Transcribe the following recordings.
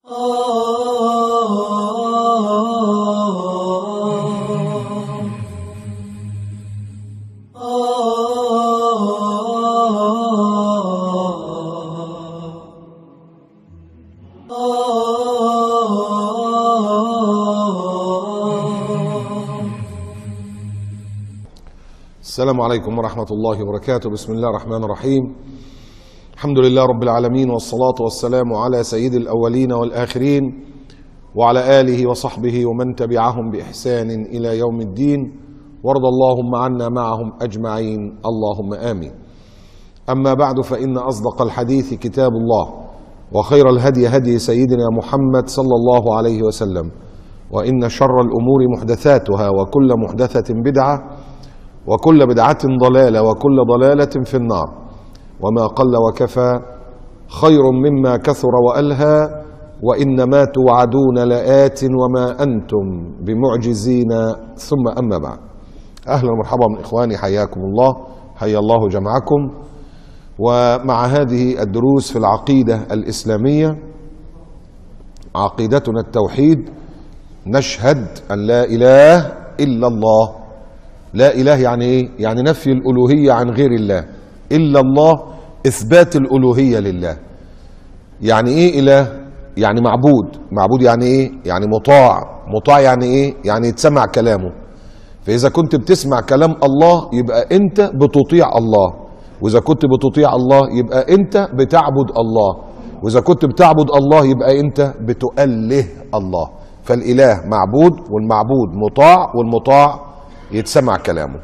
السلام عليكم ورحمة الله وبركاته. بسم الله الرحمن الرحيم. الحمد لله رب العالمين، والصلاة والسلام على سيد الأولين والآخرين وعلى آله وصحبه ومن تبعهم بإحسان إلى يوم الدين، وارض اللهم عنا معهم أجمعين، اللهم آمين. أما بعد، فإن أصدق الحديث كتاب الله، وخير الهدي هدي سيدنا محمد صلى الله عليه وسلم، وإن شر الأمور محدثاتها، وكل محدثة بدعة، وكل بدعة ضلالة، وكل ضلالة في النار. وما قل وكفى خير مما كثر وألهى، وإنما توعدون لآت وما أنتم بمعجزين. ثم أما بعد، أهلا ومرحبا من إخواني، حياكم الله، حيا الله جمعكم. ومع هذه الدروس في العقيدة الإسلامية، عقيدتنا التوحيد، نشهد أن لا إله إلا الله. لا إله يعني إيه؟ يعني نفي الألوهية عن غير الله. إلا الله إثبات الألوهية لله. يعني إيه إله؟ يعني معبود. معبود يعني إيه؟ يعني مطاع. مطاع يعني إيه؟ يعني يتسمع كلامه. فإذا كنت بتسمع كلام الله يبقى أنت بتطيع الله، وإذا كنت بتطيع الله يبقى أنت بتعبد الله، وإذا كنت بتعبد الله يبقى أنت بتؤله الله. فالإله معبود، والمعبود مطاع، والمطاع يتسمع كلامه.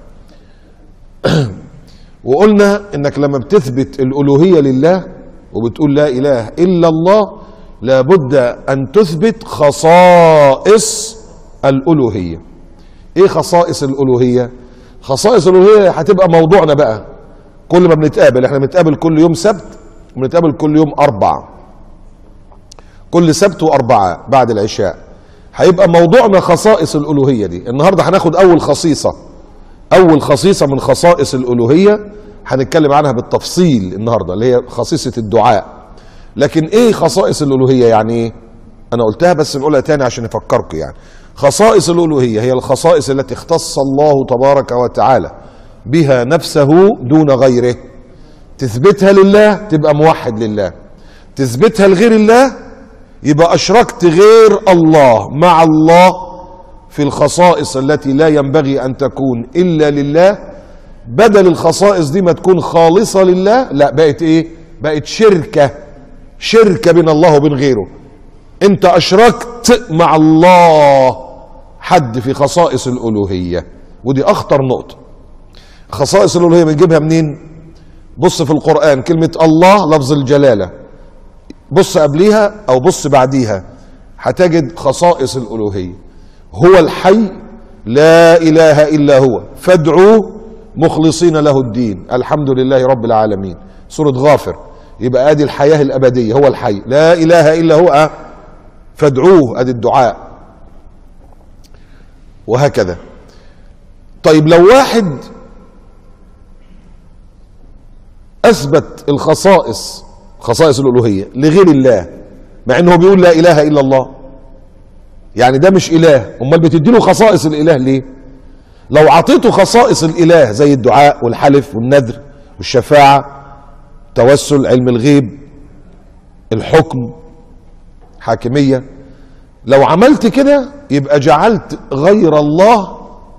وقلنا انك لما بتثبت الالوهيه لله وبتقول لا اله الا الله، لابد ان تثبت خصائص الالوهيه. ايه خصائص الالوهيه؟ خصائص الالوهيه هتبقى موضوعنا بقى كل ما بنتقابل. احنا بنتقابل كل يوم سبت، وبنتقابل كل يوم اربع، كل سبت واربعاء بعد العشاء. هيبقى موضوعنا خصائص الالوهيه دي. النهارده هناخد اول خصيصه من خصائص الالوهيه، هنتكلم عنها بالتفصيل النهارده، اللي هي خصيصه الدعاء. لكن ايه خصائص الالوهيه؟ يعني ايه؟ انا قلتها بس نقولها تاني عشان نفكركم. يعني خصائص الالوهيه هي الخصائص التي اختص الله تبارك وتعالى بها نفسه دون غيره. تثبتها لله تبقى موحد لله، تثبتها لغير الله يبقى أشركت غير الله مع الله في الخصائص التي لا ينبغي أن تكون إلا لله. بدل الخصائص دي ما تكون خالصة لله، لا، بقت إيه؟ بقت شركة بين الله وبين غيره. أنت أشركت مع الله حد في خصائص الألوهية، ودي أخطر نقطة. خصائص الألوهية بنجيبها منين؟ بص في القرآن كلمة الله لفظ الجلالة، بص قبليها او بص بعديها، هتجد خصائص الالوهيه. هو الحي لا اله الا هو فادعوه مخلصين له الدين الحمد لله رب العالمين، سوره غافر. يبقى ادي الحياه الابديه، هو الحي لا اله الا هو فادعوه، ادي الدعاء، وهكذا. طيب لو واحد اثبت خصائص الألوهية لغير الله، مع انه بيقول لا اله الا الله، يعني ده مش اله. امال بتديله خصائص الاله ليه؟ لو عطيته خصائص الاله زي الدعاء والحلف والنذر والشفاعة، توسل، علم الغيب، الحكم، حاكمية، لو عملت كده يبقى جعلت غير الله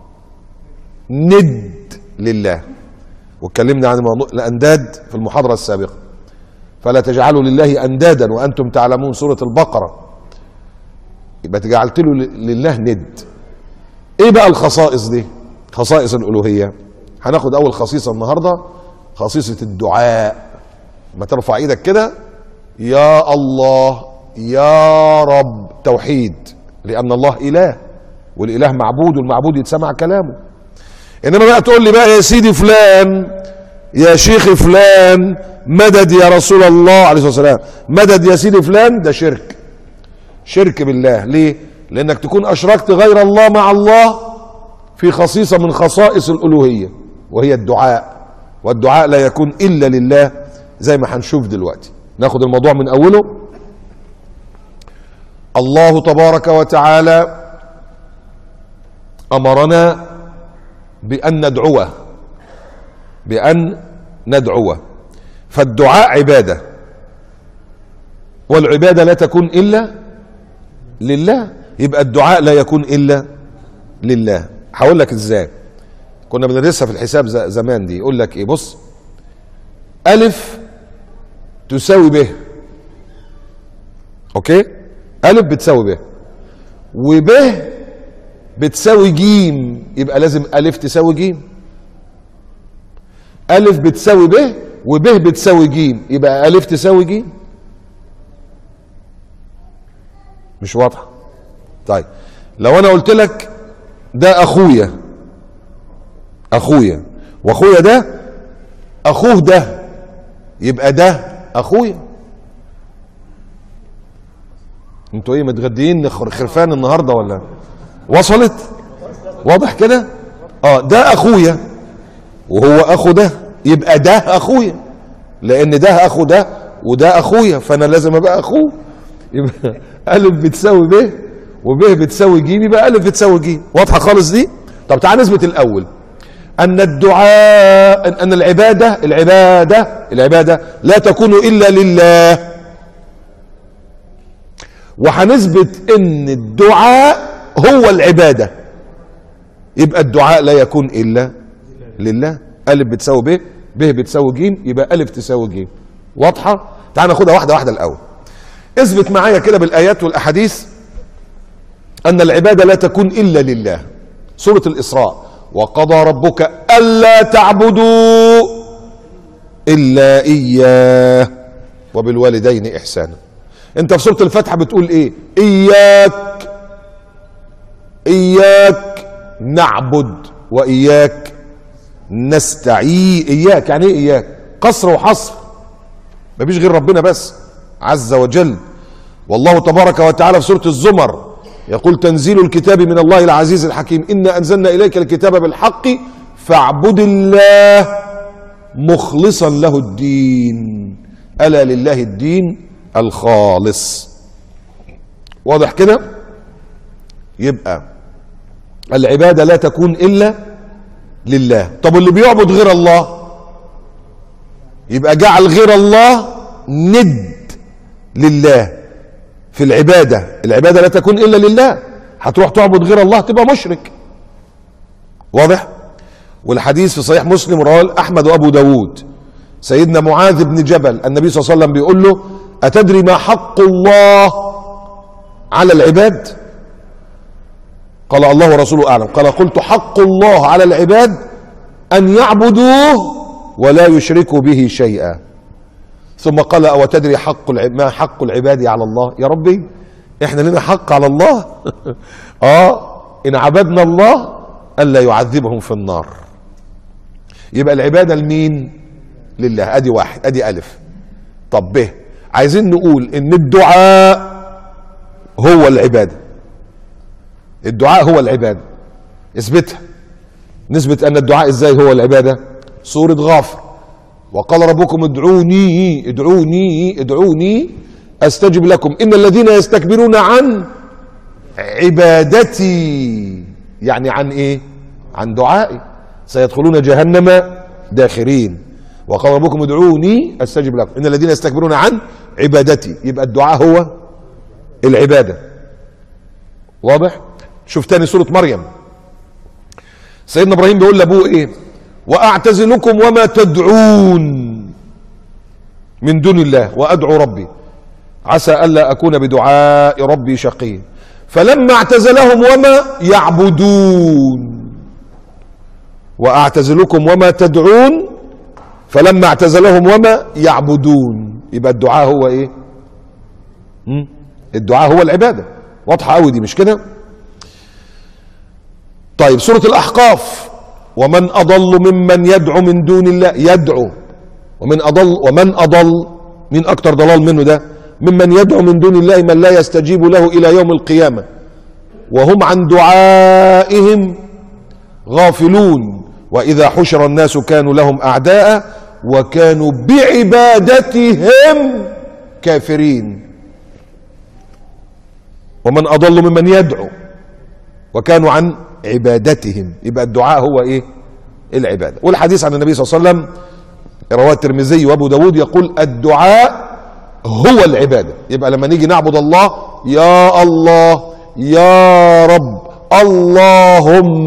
ند لله. واتكلمنا عن موضوع الانداد في المحاضرة السابقة. فلا تجعلوا لله اندادا وانتم تعلمون، سورة البقرة. يبقى جعلت له لله ند. ايه بقى الخصائص دي؟ خصائص الالوهية. هناخد اول خصيصة النهاردة، خصيصة الدعاء. ما ترفع ايدك كده، يا الله يا رب، توحيد، لان الله اله، والاله معبود، والمعبود يتسمع كلامه. انما بقى تقول لي بقى يا سيدي فلان، يا شيخ فلان، مدد يا رسول الله عليه الصلاة والسلام، مدد يا سيدي فلان، ده شرك بالله. ليه؟ لانك تكون اشركت غير الله مع الله في خصيصة من خصائص الالوهية، وهي الدعاء. والدعاء لا يكون الا لله زي ما هنشوف دلوقتي. ناخد الموضوع من اوله. الله تبارك وتعالى أمرنا بأن ندعوه فالدعاء عبادة، والعبادة لا تكون إلا لله، يبقى الدعاء لا يكون إلا لله. هقول لك ازاي، كنا بندرسها في الحساب زمان دي. يقول لك ايه، بص، ألف تساوي ب، اوكي، ألف بتساوي ب، وب بتساوي جيم، يبقى لازم ألف تساوي جيم. ألف بتساوي ب وب بتساوي جيم، يبقى ألف تساوي جيم. مش واضحة؟ طيب لو أنا قلت لك ده أخويا، وأخويا ده أخوه ده، يبقى ده أخويا. انتوا ايه متغديين خرفان النهارده ولا؟ وصلت؟ واضح كده؟ ده أخويا وهو أخو ده، يبقى ده أخويا، لأن ده أخو ده وده أخويا، فأنا لازم أبقى أخوه. يبقى ألف بتساوي ب وب بتساوي ج، يبقى ألف بتساوي ج. واضحة خالص دي؟ طب تعال نثبت الأول أن الدعاء، أن العبادة لا تكون إلا لله، وهنثبت أن الدعاء هو العبادة، يبقى الدعاء لا يكون إلا لله. ألف بتساوي ب، ب بتساوي ج، يبقى ألف تساوي ج. واضحة؟ تعال ناخدها واحدة واحدة الأول. اثبت معايا كده بالآيات والأحاديث أن العبادة لا تكون إلا لله. سورة الإسراء: وقضى ربك ألا تعبدوا إلا إياه وبالوالدين إحسانا. أنت في سورة الفاتحة بتقول إيه؟ إياك نعبد وإياك نستعين. إياك يعني إيه؟ إياك قصر وحصر، مفيش غير ربنا بس عز وجل. والله تبارك وتعالى في سورة الزمر يقول: تنزيل الكتاب من الله العزيز الحكيم، إنا أنزلنا إليك الكتاب بالحق فاعبد الله مخلصا له الدين، ألا لله الدين الخالص. واضح كده؟ يبقى العبادة لا تكون إلا لله. طب اللي بيعبد غير الله يبقى جعل غير الله ند لله في العبادة. العبادة لا تكون إلا لله، هتروح تعبد غير الله تبقى مشرك. واضح؟ والحديث في صحيح مسلم رواه أحمد وأبو داود، سيدنا معاذ بن جبل النبي صلى الله عليه وسلم بيقول له: أتدري ما حق الله على العباد؟ قال: الله ورسوله أعلم. قال: قلت: حق الله على العباد أن يعبدوه ولا يشركوا به شيئا. ثم قال: أو تدري ما حق العباد على الله؟ يا ربي احنا لنا حق على الله إن عبدنا الله ألا يعذبهم في النار. يبقى العبادة لمين؟ لله. ادي واحد، ادي ألف. طب ب، عايزين نقول ان الدعاء هو العبادة. الدعاء هو العبادة، اثبتها. نثبت ان الدعاء ازاي هو العبادة؟ سورة غافر: وقال ربكم ادعوني استجب لكم ان الذين يستكبرون عن عبادتي، يعني عن ايه؟ عن دعائي، سيدخلون جهنم داخرين. وقال ربكم ادعوني استجب لكم ان الذين يستكبرون عن عبادتي، يبقى الدعاء هو العبادة. واضح؟ شوف تاني سورة مريم، سيدنا ابراهيم بيقول لابوه ايه؟ واعتزلكم وما تدعون من دون الله وادعو ربي عسى الا اكون بدعاء ربي شقيا. فلما اعتزلهم وما يعبدون، واعتزلكم وما تدعون فلما اعتزلهم وما يعبدون، يبقى الدعاء هو ايه؟ الدعاء هو العبادة. واضحة قوي دي، مش كده؟ طيب سورة الأحقاف: ومن أضل ممن يدعو من دون الله، يدعو، ومن أضل مين أكتر ضلال منه ده؟ ممن يدعو من دون الله من لا يستجيب له إلى يوم القيامة وهم عن دعائهم غافلون، وإذا حشر الناس كانوا لهم أعداء وكانوا بعبادتهم كافرين. ومن أضل ممن يدعو وكانوا عن عبادتهم. يبقى الدعاء هو ايه؟ العبادة. والحديث عن النبي صلى الله عليه وسلم رواه الترمذي وابو داود يقول الدعاء هو العبادة. يبقى لما نيجي نعبد الله يا الله يا رب اللهم،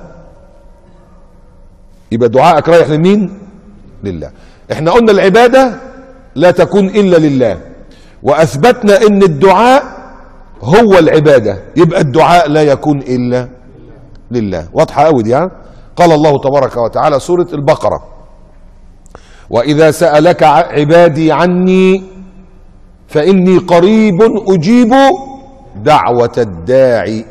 يبقى دعائك رايح لمين؟ لله. احنا قلنا العبادة لا تكون إلا لله، وأثبتنا إن الدعاء هو العبادة، يبقى الدعاء لا يكون إلا لله. واضحة أوي دي. قال الله تبارك وتعالى سورة البقرة وإذا سألك عبادي عني فإني قريب أجيب دعوة الداعي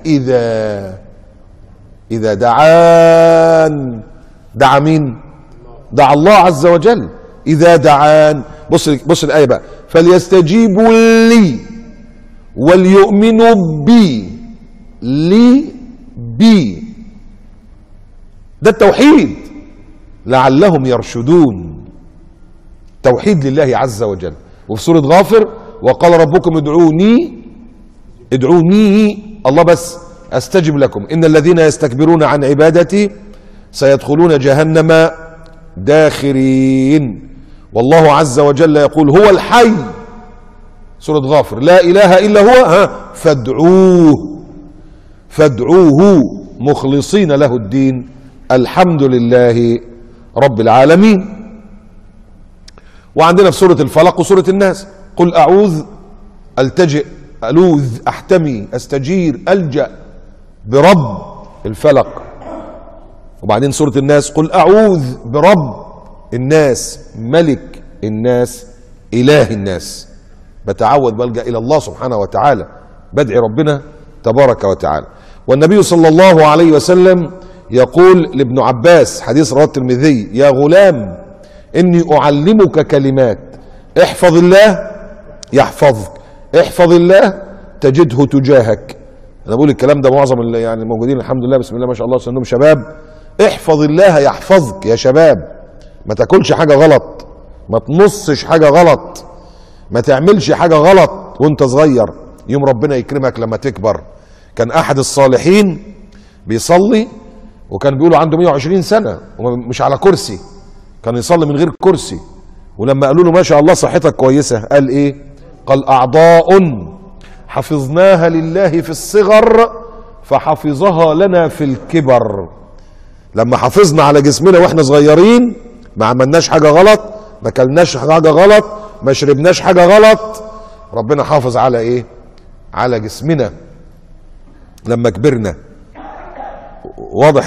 إذا دعان. دعا مين؟ دعا الله عز وجل. إذا دعان. بص الآية بقى، فليستجيبوا لي وليؤمنوا بي ده التوحيد لعلهم يرشدون. توحيد لله عز وجل. وفي سورة غافر وقال ربكم ادعوني الله بس استجب لكم ان الذين يستكبرون عن عبادتي سيدخلون جهنم داخرين. والله عز وجل يقول هو الحي، سورة غافر، لا اله الا هو فادعوه مخلصين له الدين الحمد لله رب العالمين. وعندنا في سورة الفلق وسورة الناس قل أعوذ ألتجئ ألوذ أحتمي أستجير ألجأ برب الفلق. وبعدين سورة الناس قل أعوذ برب الناس ملك الناس إله الناس. بتعوذ بلجأ إلى الله سبحانه وتعالى، بدعي ربنا تبارك وتعالى. والنبي صلى الله عليه وسلم يقول لابن عباس حديث رواه الترمذي يا غلام إني أعلمك كلمات احفظ الله يحفظك، احفظ الله تجده تجاهك. أنا بقول الكلام ده معظم اللي يعني موجودين الحمد لله بسم الله ما شاء الله سنهم شباب. احفظ الله يحفظك يا شباب. ما تاكلش حاجة غلط، ما تنصش حاجة غلط، ما تعملش حاجة غلط وانت صغير، يوم ربنا يكرمك لما تكبر. كان أحد الصالحين بيصلي وكان بيقولوا عنده 120 سنة ومش على كرسي، كان يصلي من غير كرسي. ولما قالوا له ما شاء الله صحتك كويسة قال ايه؟ قال أعضاء حفظناها لله في الصغر فحفظها لنا في الكبر. لما حافظنا على جسمنا واحنا صغيرين ما عملناش حاجة غلط، ما كلناش حاجة غلط، ما شربناش حاجة غلط، ربنا حافظ على ايه؟ على جسمنا لما كبرنا. واضح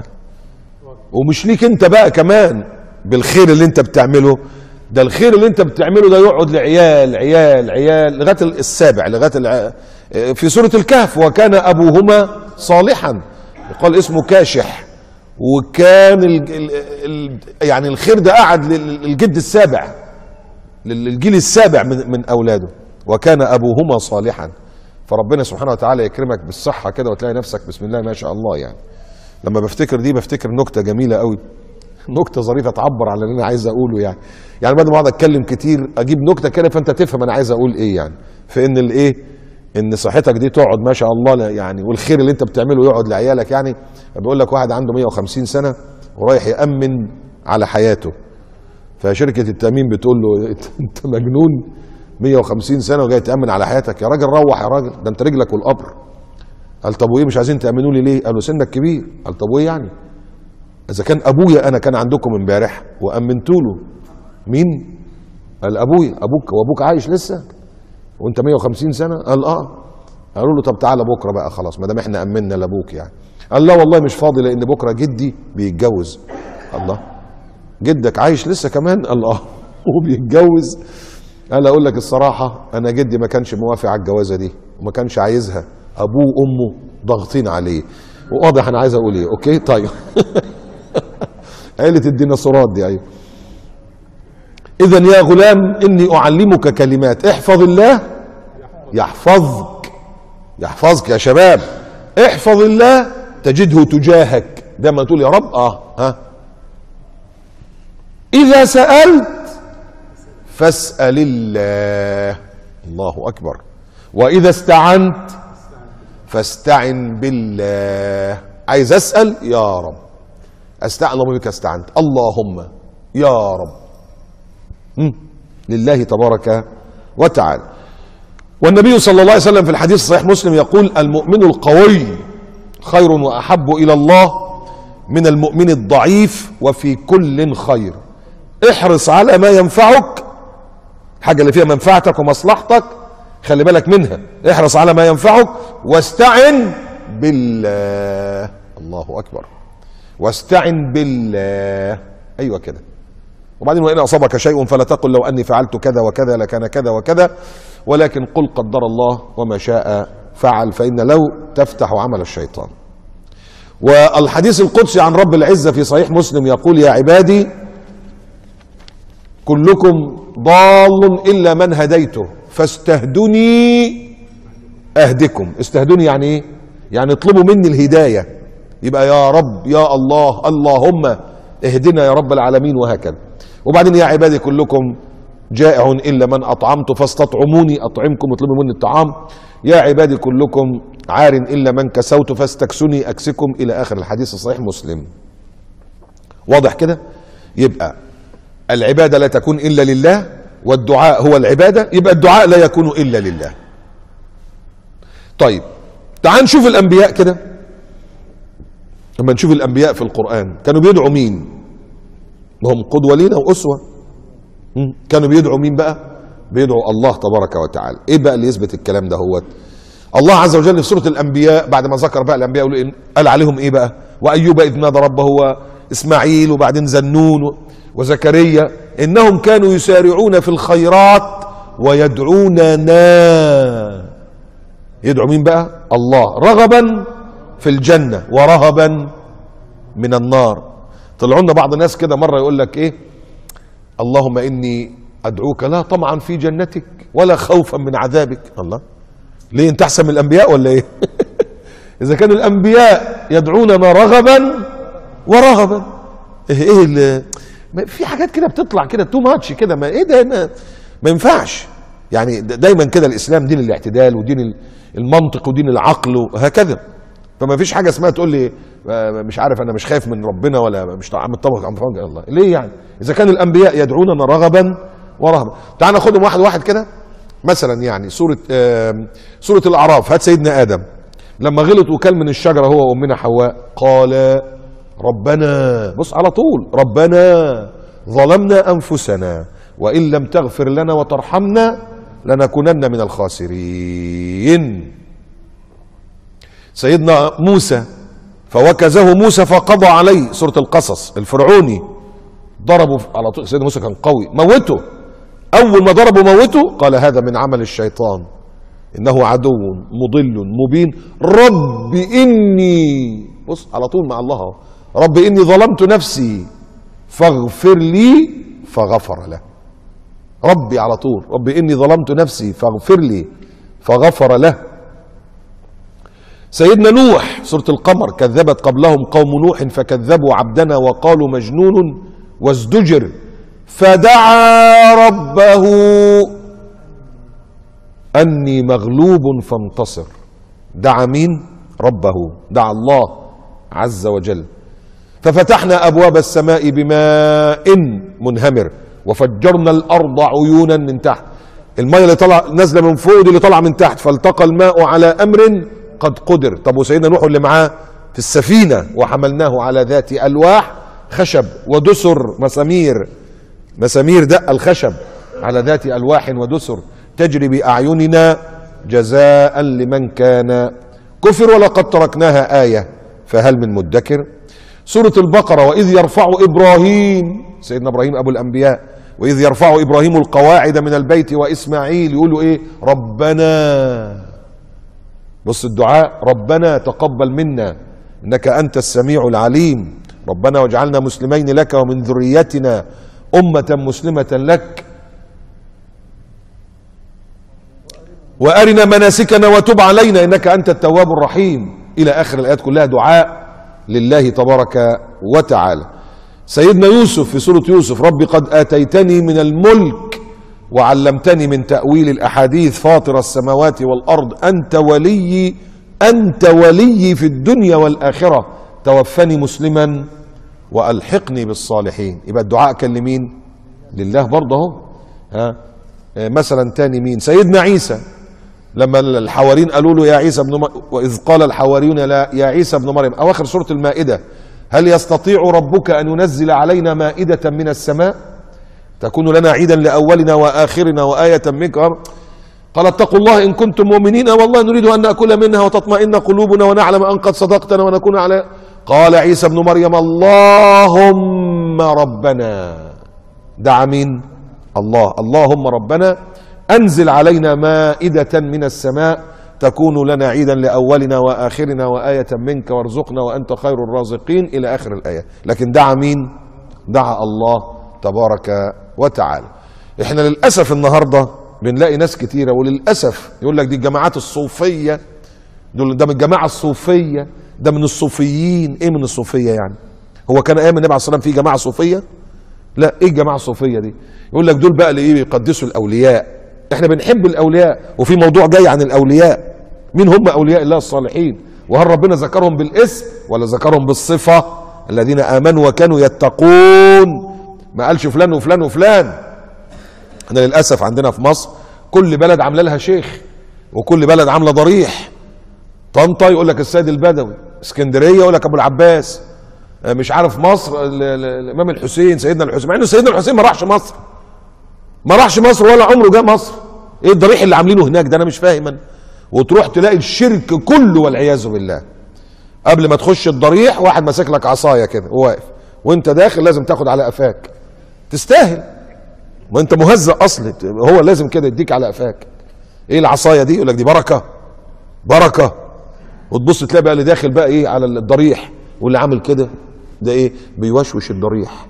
ومش ليك انت بقى كمان بالخير اللي انت بتعمله، ده الخير اللي انت بتعمله ده يقعد لعيال عيال عيال لغايه السابع، لغايه في سوره الكهف وكان ابوهما صالحا، يقال اسمه كاشح، وكان يعني الخير ده قعد للجد السابع، للجيل السابع من اولاده، وكان ابوهما صالحا. فربنا سبحانه وتعالى يكرمك بالصحه كده وتلاقي نفسك بسم الله ما شاء الله. يعني لما بفتكر دي بفتكر نكته جميله قوي، نكته ظريفه تعبر عن اللي انا عايز اقوله. يعني بدل ما اقعد اتكلم كتير اجيب نكته كده فانت تفهم انا عايز اقول ايه. يعني في ان الايه، ان صحتك دي تقعد ما شاء الله يعني، والخير اللي انت بتعمله يقعد لعيالك. يعني بيقول لك واحد عنده 150 سنه ورايح يامن على حياته، فشركه التامين بتقول له انت مجنون 150 سنه وجاي تامن على حياتك؟ يا راجل روح يا راجل، ده انت رجلك والقبر. قال طب وايه مش عايزين تامنوا لي ليه؟ قال له سنك كبير. قال طب وايه يعني؟ اذا كان ابويا انا كان عندكم امبارح وامنتوا له. مين؟ قال ابويا. ابوك؟ وابوك عايش لسه وانت 150 سنه؟ قال اه. قالوا له طب تعالى بكره بقى خلاص ما دام احنا امنا لابوك يعني. قال لا والله مش فاضي لان بكره جدي بيتجوز. الله، جدك عايش لسه كمان؟ قال اه وبيتجوز. قال اقول لك الصراحه انا جدي ما كانش موافق على الجوازه دي وما كانش عايزها، ابوه وامه ضاغطين عليه. واضح انا عايز اقول ايه. اوكي طيب عيله الديناصورات دي. ايوه. اذا يا غلام اني اعلمك كلمات احفظ الله يحفظك. يحفظك يا شباب. احفظ الله تجده تجاهك. ده ما تقول يا رب اذا سألت فاسأل الله. الله اكبر. واذا استعنت فاستعن بالله. عايز اسال يا رب، استعن اللهم بك استعنت، اللهم يا رب. لله تبارك وتعالى. والنبي صلى الله عليه وسلم في الحديث الصحيح مسلم يقول: المؤمن القوي خير واحب الى الله من المؤمن الضعيف وفي كل خير. احرص على ما ينفعك، الحاجه اللي فيها منفعتك ومصلحتك خلي بالك منها، احرص على ما ينفعك واستعن بالله. الله اكبر. واستعن بالله. ايوه كده. وبعدين: وان اصابك شيء فلا تقل لو اني فعلت كذا وكذا لكان كذا وكذا، ولكن قل قدر الله وما شاء فعل، فان لو تفتح عمل الشيطان. والحديث القدسي عن رب العزة في صحيح مسلم يقول: يا عبادي كلكم ضال إلا من هديته فاستهدوني أهدكم. استهدوني يعني إيه؟ يعني اطلبوا مني الهداية، يبقى يا رب يا الله اللهم اهدنا يا رب العالمين، وهكذا. وبعدين: يا عبادي كلكم جائع إلا من أطعمت فاستطعموني أطعمكم، اطلبوا مني الطعام. يا عبادي كلكم عار إلا من كسوت فاستكسوني أكسكم، إلى آخر الحديث الصحيح مسلم. واضح كده؟ يبقى العبادة لا تكون إلا لله، والدعاء هو العبادة، يبقى الدعاء لا يكون إلا لله. طيب تعال نشوف الأنبياء كده. لما نشوف الأنبياء في القرآن كانوا بيدعوا مين؟ وهم قدوة لينا وأسوة. كانوا بيدعوا مين بقى؟ بيدعوا الله تبارك وتعالى. ايه بقى اللي يثبت الكلام ده؟ هو الله عز وجل في سورة الأنبياء بعد ما ذكر بقى الأنبياء قال عليهم ايه بقى؟ وأيوب إذ نادى ربه، وإسماعيل، وبعدين ذنون وزكريا، إنهم كانوا يسارعون في الخيرات ويدعوننا. يدعوا مين بقى؟ الله، رغبا في الجنة ورهبا من النار. طلعوا لنا بعض الناس كده مرة يقول لك ايه؟ اللهم إني أدعوك لا طمعا في جنتك ولا خوفا من عذابك. الله، ليه انت احسن من الانبياء ولا ايه؟ اذا كان الانبياء يدعوننا رغبا ورهبا، ايه اللي في حاجات كده بتطلع كده تو ماتش كده، ما ايه ده؟ ما ينفعش. يعني دايما كده الاسلام دين الاعتدال ودين المنطق ودين العقل وهكذا. فما فيش حاجه اسمها تقول لي مش عارف انا مش خايف من ربنا ولا مش مطبق عن الله. ليه يعني؟ اذا كان الانبياء يدعوننا رغبا ورهبا. تعال ناخدهم واحد واحد كده. مثلا يعني سورة الأعراف، هات سيدنا آدم لما غلط وكل من الشجرة هو وأمنا حواء، قال ربنا، بص على طول، ربنا ظلمنا أنفسنا وإن لم تغفر لنا وترحمنا لنكونن من الخاسرين. سيدنا موسى فوكزه موسى فقضى عليه، سورة القصص، الفرعوني ضربه على طول، سيدنا موسى كان قوي موته، أول ما ضربه موته، قال هذا من عمل الشيطان إنه عدو مضل مبين، رب إني، بص على طول مع الله، رب إني ظلمت نفسي فاغفر لي فغفر له. ربي على طول، رب إني ظلمت نفسي فاغفر لي فغفر له. سيدنا نوح سورة القمر، كذبت قبلهم قوم نوح فكذبوا عبدنا وقالوا مجنون وازدجر فدعا ربه أني مغلوب فانتصر. دعا مين؟ ربه، دعا الله عز وجل. ففتحنا أبواب السماء بماء منهمر وفجرنا الأرض عيونا من تحت. المية اللي طلع نازلة من فوق دي اللي طلع من تحت، فالتقى الماء على أمر قد قدر. طب وسيدنا نوح اللي معاه في السفينة، وحملناه على ذات ألواح خشب ودسر، مسامير دق الخشب على ذات ألواح ودسر تجري بأعيننا جزاء لمن كان كفر ولقد تركناها آية فهل من مدكر. سورة البقرة، وإذ يرفع إبراهيم، سيدنا إبراهيم أبو الأنبياء، وإذ يرفع إبراهيم القواعد من البيت وإسماعيل، يقولوا إيه؟ ربنا، بص الدعاء، ربنا تقبل منا إنك أنت السميع العليم، ربنا واجعلنا مسلمين لك ومن ذريتنا أمة مسلمة لك وأرنا مناسكنا وتب علينا إنك أنت التواب الرحيم، إلى آخر الآيات كلها دعاء لله تبارك وتعالى. سيدنا يوسف في سورة يوسف، ربي قد آتيتني من الملك وعلمتني من تأويل الأحاديث فاطر السماوات والأرض أنت ولي أنت ولي في الدنيا والآخرة، توفني مسلما وألحقني بالصالحين. يبقى الدعاء كان لمين؟ لله برضه اهو. مثلا تاني مين؟ سيدنا عيسى لما الحواريين قالوا له يا عيسى ابن وإذ قال الحواريون لا يا عيسى ابن مريم، أواخر سورة المائدة، هل يستطيع ربك أن ينزل علينا مائدة من السماء تكون لنا عيدا لأولنا وآخرنا وآية منك؟ قال اتقوا الله إن كنتم مؤمنين والله نريد أن نأكل منها وتطمئن قلوبنا ونعلم أن قد صدقتنا ونكون على. قال عيسى ابن مريم اللهم ربنا، دعا مين؟ الله. اللهم ربنا أنزل علينا مائدة من السماء تكون لنا عيدا لأولنا وآخرنا وآية منك وارزقنا وأنت خير الرازقين إلى آخر الآية. لكن دعا مين؟ دعا الله تبارك وتعالى. احنا للأسف النهاردة بنلاقي ناس كتيرة، وللأسف يقول لك دي الجماعات الصوفية، ده من الجماعة الصوفية، ده من الصوفيين. ايه من الصوفية يعني؟ هو كان ايام النبي عليه الصلاة والسلام في جماعة صوفية؟ لا. ايه الجماعة الصوفية دي؟ يقول لك دول بقى اللي ايه بيقدسوا الأولياء. احنا بنحب الأولياء، وفي موضوع جاي عن الأولياء. مين هم أولياء الله الصالحين؟ وهل ربنا ذكرهم بالاسم ولا ذكرهم بالصفة؟ الذين آمنوا وكانوا يتقون، ما قالش فلان وفلان وفلان. احنا للأسف عندنا في مصر كل بلد عامله لها شيخ، وكل بلد عامله ضريح. طنطا يقول لك السيد البدوي، اسكندريه يقول لك ابو العباس، مش عارف مصر الامام الحسين، سيدنا الحسين، مع انه سيدنا الحسين ما راحش مصر، ما راحش مصر ولا عمره جه مصر. ايه الضريح اللي عاملينه هناك ده؟ انا مش فاهم انا. وتروح تلاقي الشرك كله والعياذ بالله. قبل ما تخش الضريح واحد ماسك لك عصايه كده وواقف، وانت داخل لازم تاخد على قفاك، تستاهل، ما انت مهزأ اصلا، هو لازم كده يديك على قفاك. ايه العصايه دي؟ يقول لك دي بركه، بركه. وتبص تلاقي بقى اللي داخل بقى ايه على الضريح، واللي عامل كده ده ايه؟ بيوشوش الضريح،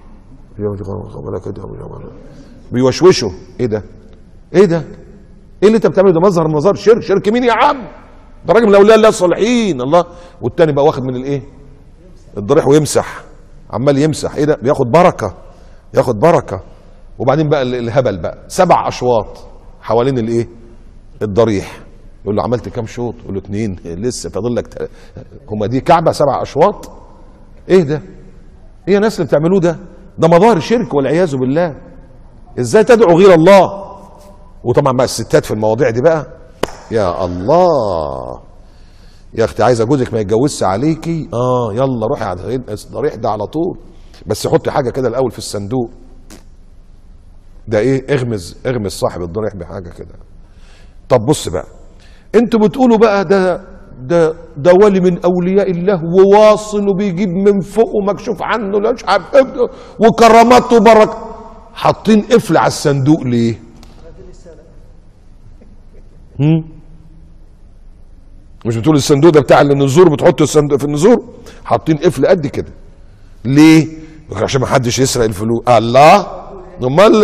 بيوشوشه. ايه ده؟ ايه ده؟ ايه اللي انت بتعمله ده؟ مظهر من مظاهر شرك. شرك مين يا عم؟ ده راجل من اولياء الله الصالحين. الله. والتاني بقى واخد من الايه؟ الضريح ويمسح، عمال يمسح. ايه ده؟ بياخد بركه، ياخد بركه. وبعدين بقى الهبل بقى 7 أشواط حوالين الايه؟ الضريح. يقول له عملت كام شوط؟ يقول له 2. لسه فاضل لك هما دي كعبه 7 أشواط؟ ايه ده؟ ايه يا ناس اللي بتعملوه ده؟ ده مظاهر شرك والعياذ بالله. ازاي تدعو غير الله؟ وطبعا بقى الستات في المواضيع دي بقى، يا الله يا اختي، عايزه جوزك ما يتجوزش عليكي، يلا روحي على الضريح ده على طول، بس حطي حاجه كده الاول في الصندوق. ده ايه؟ اغمز صاحب الضريح بحاجه كده. طب بص بقى، انتوا بتقولوا بقى ده ولي من اولياء الله وواصل وبيجيب من فوق ومكشوف عنه لا مش عارف وكراماته بركه. حاطين قفل على الصندوق ليه؟ مش بتقول الصندوق ده بتاع النزور بتحط الصندوق في النزور؟ حاطين قفل قد كده ليه؟ عشان ما حدش يسرق الفلوس. الله. امال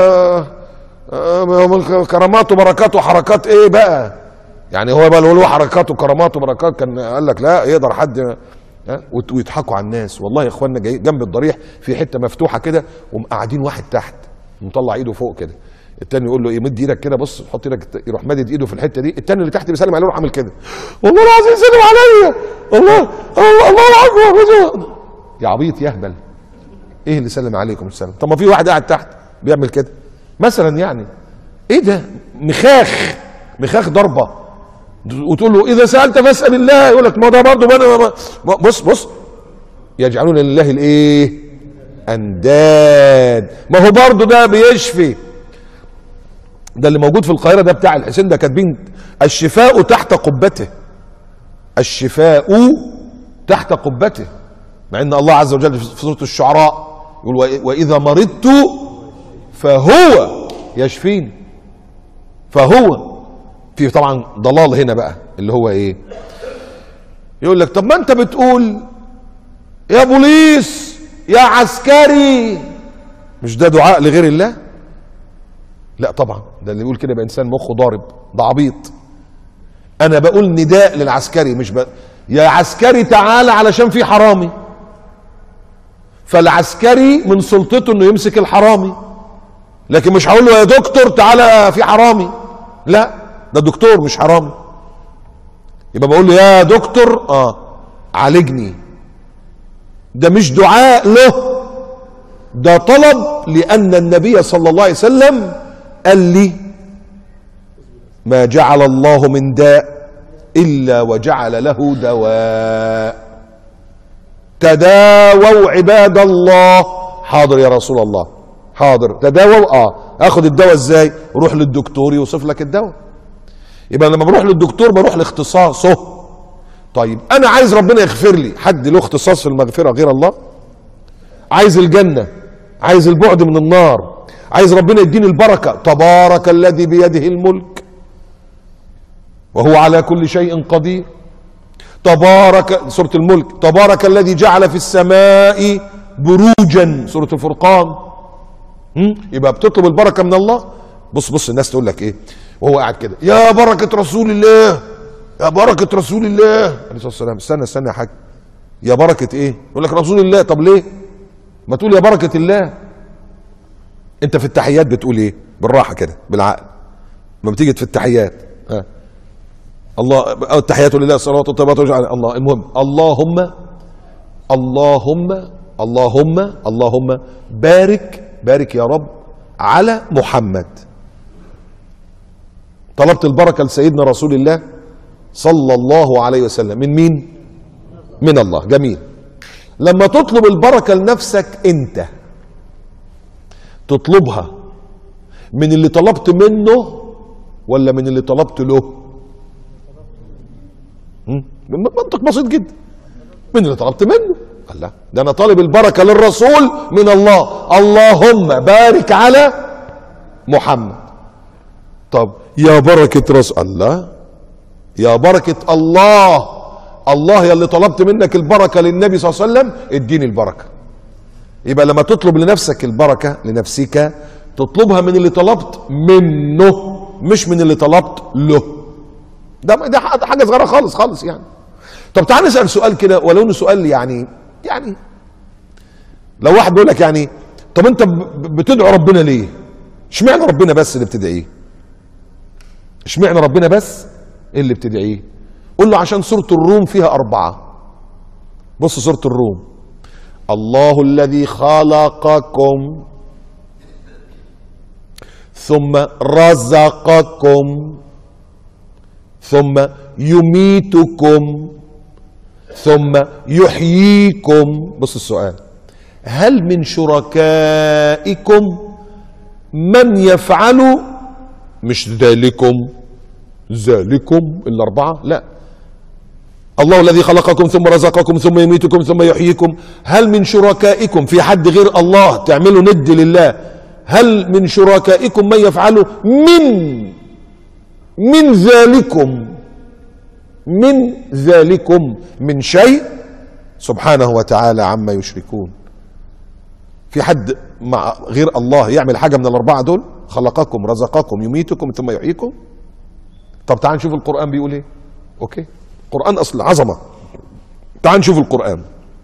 كرامات وبركات وحركات ايه بقى؟ يعني هو بقى له حركات وكرامات وبركات كان قال لك لا يقدر حد ويضحكوا على الناس. والله يا اخوانا جاي جنب الضريح في حته مفتوحه كده، ومقعدين واحد تحت مطلع ايده فوق كده، التاني يقول له ايه؟ مد ايدك كده، بص حط ايدك، يروح مادد ايده في الحته دي، التاني اللي تحت بيسلم عليه يروح عامل كده، والله العظيم سلم عليا، الله اكبر. يا عبيط يهبل، ايه اللي سلم عليكم السلام؟ طب ما في واحد قاعد تحت بيعمل كده مثلا يعني. ايه ده؟ مخاخ ضربه. وتقول له اذا سالت فاسال الله، يقول لك ما ده برضه بص يجعلون لله الايه؟ انداد. ما هو برضه ده بيشفي. ده اللي موجود في القاهره ده بتاع الحسين ده كاتبين الشفاء تحت قبته، الشفاء تحت قبته، مع ان الله عز وجل في سوره الشعراء يقول واذا مرضت فهو يشفين. فهو في طبعا ضلال هنا بقى اللي هو ايه؟ يقول لك طب ما انت بتقول يا بوليس يا عسكري، مش ده دعاء لغير الله؟ لا طبعا، ده اللي يقول كده يبقى انسان مخه ضارب، ده عبيط. انا بقول نداء للعسكري، مش يا عسكري تعالى علشان في حرامي، فالعسكري من سلطته انه يمسك الحرامي، لكن مش هقول له يا دكتور تعالى في حرامي، لا ده دكتور مش حرامي. يبقى بقول له يا دكتور عالجني. ده مش دعاء له، ده طلب، لأن النبي صلى الله عليه وسلم قال لي ما جعل الله من داء إلا وجعل له دواء. تداووا عباد الله. حاضر يا رسول الله، حاضر تداووا. اخد الدواء ازاي؟ روح للدكتور يوصف لك الدواء. يبقى لما بروح للدكتور بروح لاختصاصه. طيب انا عايز ربنا يغفر لي، حد له اختصاص في المغفرة غير الله؟ عايز الجنة، عايز البعد من النار، عايز ربنا يديني البركة. تبارك الذي بيده الملك وهو على كل شيء قدير. تبارك، سورة الملك. تبارك الذي جعل في السماء بروجا، سورة الفرقان. يبقى بتطلب البركة من الله. بص الناس تقول لك ايه وهو قاعد كده؟ يا بركة رسول الله، يا بركة رسول الله عليه الصلاة والسلام. استنى يا حاج، يا بركة ايه؟ يقول لك رسول الله. طب ليه ما تقول يا بركة الله؟ انت في التحيات بتقول ايه؟ بالراحة كده بالعقل. ما بتيجي في التحيات الله، التحيات لله، الصلوات والطيبات الله. المهم اللهم اللهم اللهم اللهم بارك يا رب على محمد. طلبت البركة لسيدنا رسول الله صلى الله عليه وسلم. من مين؟ من الله. جميل. لما تطلب البركة لنفسك انت، تطلبها من اللي طلبت منه ولا من اللي طلبت له؟ منطق بسيط جدا. من اللي طلبت منه. الله، ده انا طالب البركة للرسول من الله. اللهم بارك على محمد. طب يا بركة رسول الله، يا بركة الله، الله يا اللي طلبت منك البركة للنبي صلى الله عليه وسلم، اديني البركة. يبقى لما تطلب لنفسك البركة لنفسك تطلبها من اللي طلبت منه مش من اللي طلبت له. ده حاجة صغيرة خالص خالص يعني. طب تعال نسأل سؤال كده، ولو انه سؤال يعني لو واحد بيقول لك يعني طب انت بتدعو ربنا ليه؟ اشمعنى ربنا بس اللي بتدعيه؟ اشمعنى ربنا بس اللي بتدعيه؟ قول له عشان سورة الروم فيها 4. بص سورة الروم. الله الذي خلقكم ثم رزقكم ثم يميتكم ثم يحييكم. بص السؤال، هل من شركائكم من يفعل، مش ذلكم ال4، لا، الله الذي خلقكم ثم رزقكم ثم يميتكم ثم يحييكم. هل من شركائكم، في حد غير الله تعملوا ند لله، هل من شركائكم من يفعل من ذلكم من شيء سبحانه وتعالى عما يشركون. في حد مع غير الله يعمل حاجة من ال4 دول؟ خلقكم رزقكم يميتكم ثم يحييكم. طب تعال نشوف القرآن بيقول ايه. اوكي، القرآن اصل عظمة. تعال نشوف القرآن.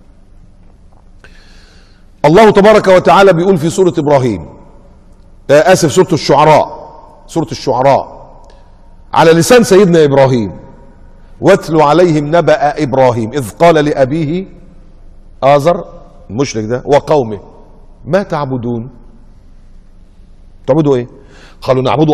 الله تبارك وتعالى بيقول في سورة ابراهيم، اسف، سورة الشعراء على لسان سيدنا ابراهيم: واتل عليهم نبأ ابراهيم اذ قال لأبيه آزر المشرك ده وقومه ما تعبدون. تعبدوا ايه؟ قالوا نعبد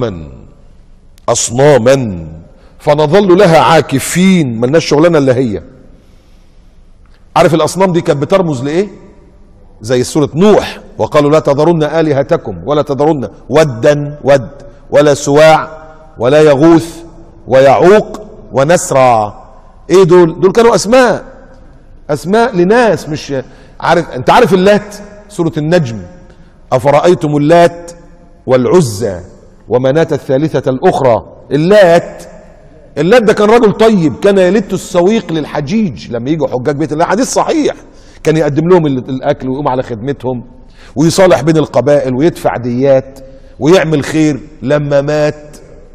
اصناما فنظل لها عاكفين. ملناش شغلانه الا هي. عارف الاصنام دي كانت بترمز لايه؟ زي سوره نوح: وقالوا لا تذرن الهتكم ولا تذرن ود ولا سواع ولا يغوث ويعوق ونسرا. ايه دول كانوا اسماء لناس. مش عارف، انت عارف اللات؟ سوره النجم: افرايتم اللات والعزى ومناة الثالثة الأخرى. اللات ده كان رجل طيب، كان يلت السويق للحجيج لما يجوا حجاج بيت الله، حديث صحيح. كان يقدم لهم الأكل ويقوم على خدمتهم ويصالح بين القبائل ويدفع ديات ويعمل خير. لما مات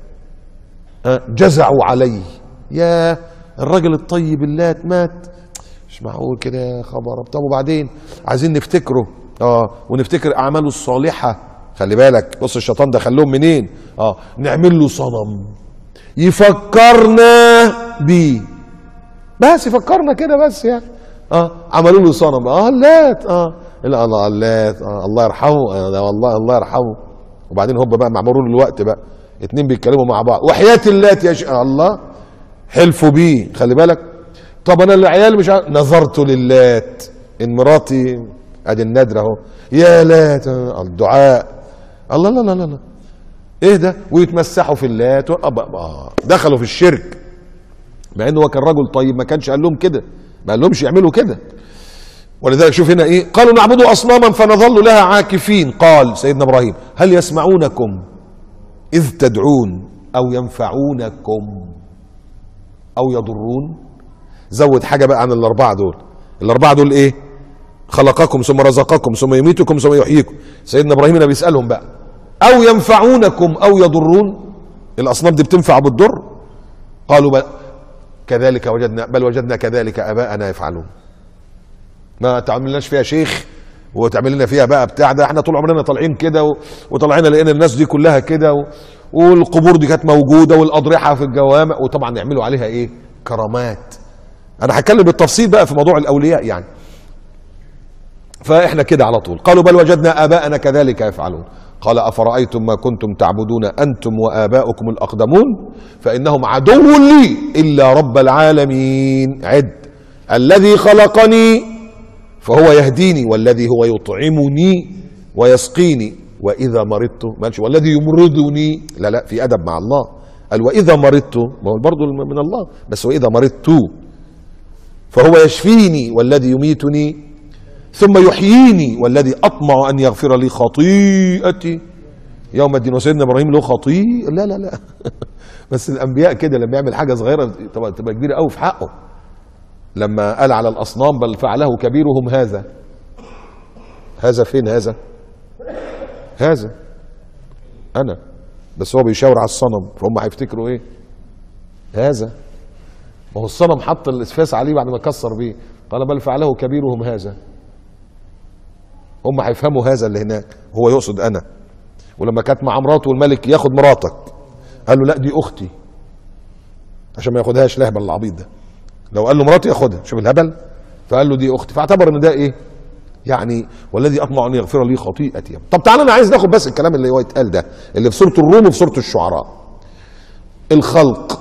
جزعوا عليه. يا الرجل الطيب اللات مات، مش معقول كده يا خبر. طب وبعدين عايزين نفتكره ونفتكر أعماله الصالحة. خلي بالك، بص الشيطان ده خلوهم منين؟ نعمل له صنم يفكرنا بي، بس يفكرنا كده بس يعني. عملوا له صنم، اللات، الله اللات، الله يرحمه، والله الله يرحمه. وبعدين هوب بقى مع مرور الوقت بقى اتنين بيتكلموا مع بعض، وحياة اللات يا الله، حلفوا بيه، خلي بالك. طب انا العيال مش نظرت للات، ان مراتي ادي النادر اهو، يا لات الدعاء، الله لا لا لا ايه ده، ويتمسحوا في اللات دخلوا في الشرك، مع انه هو كان رجل طيب، ما كانش قال لهم كده، ما قال لهمش يعملوا كده. ولذلك شوف هنا ايه، قالوا نعبد اصناما فنظل لها عاكفين. قال سيدنا ابراهيم هل يسمعونكم اذ تدعون او ينفعونكم او يضرون؟ زود حاجه بقى عن الاربعه دول. الاربعه دول ايه؟ خلقكم ثم رزقكم ثم يميتكم ثم يحييكم. سيدنا ابراهيم هنا بيسالهم بقى او ينفعونكم او يضرون، الاصنام دي بتنفع بالضر؟ قالوا بل كذلك وجدنا، بل وجدنا كذلك اباءنا يفعلون. ما تعملناش فيها شيخ وتعمل لنا فيها بقى بتاع ده، احنا طول عمرنا طالعين كده وطالعين لقينا الناس دي كلها كده والقبور دي كانت موجوده والاضرحه في الجوامع، وطبعا يعملوا عليها ايه؟ كرامات. انا هتكلم بالتفصيل بقى في موضوع الاولياء يعني. فاحنا كده على طول. قالوا بل وجدنا اباءنا كذلك يفعلون. قال افرايتم ما كنتم تعبدون انتم واباؤكم الاقدمون فانهم عدو لي الا رب العالمين. عد: الذي خلقني فهو يهديني، والذي هو يطعمني ويسقيني، واذا مرضت، ما قالش والذي يمرضني، لا في ادب مع الله، قال واذا مرضت، ما هو برضه من الله، بس واذا مرضت فهو يشفيني، والذي يميتني ثم يحييني، والذي اطمع ان يغفر لي خطيئتي يوم الدين. وسيدنا ابراهيم له خطيئه؟ لا بس الانبياء كده لما يعمل حاجه صغيره تبقى كبيره قوي في حقه. لما قال على الاصنام بل فعله كبيرهم هذا فين هذا انا، بس هو بيشاور على الصنم، فهم هيفتكروا ايه؟ هذا، ما هو الصنم حط الاسفاس عليه بعد ما كسر بيه، قال بل فعله كبيرهم هذا. هم هيفهموا هذا اللي هناك هو يقصد انا. ولما كانت مع مراته والملك ياخد مراتك، قال له لا دي اختي، عشان ما ياخدهاش لهبل العبيط ده. لو قال له مراتي ياخدها، شوف الهبل، فقال له دي اختي، فاعتبر ان ده ايه يعني، والذي اطمع ان يغفر لي خطيئتي. طب تعالى انا عايز ناخد بس الكلام اللي هو يتقال ده، اللي في سوره الروم وفي سوره الشعراء. الخلق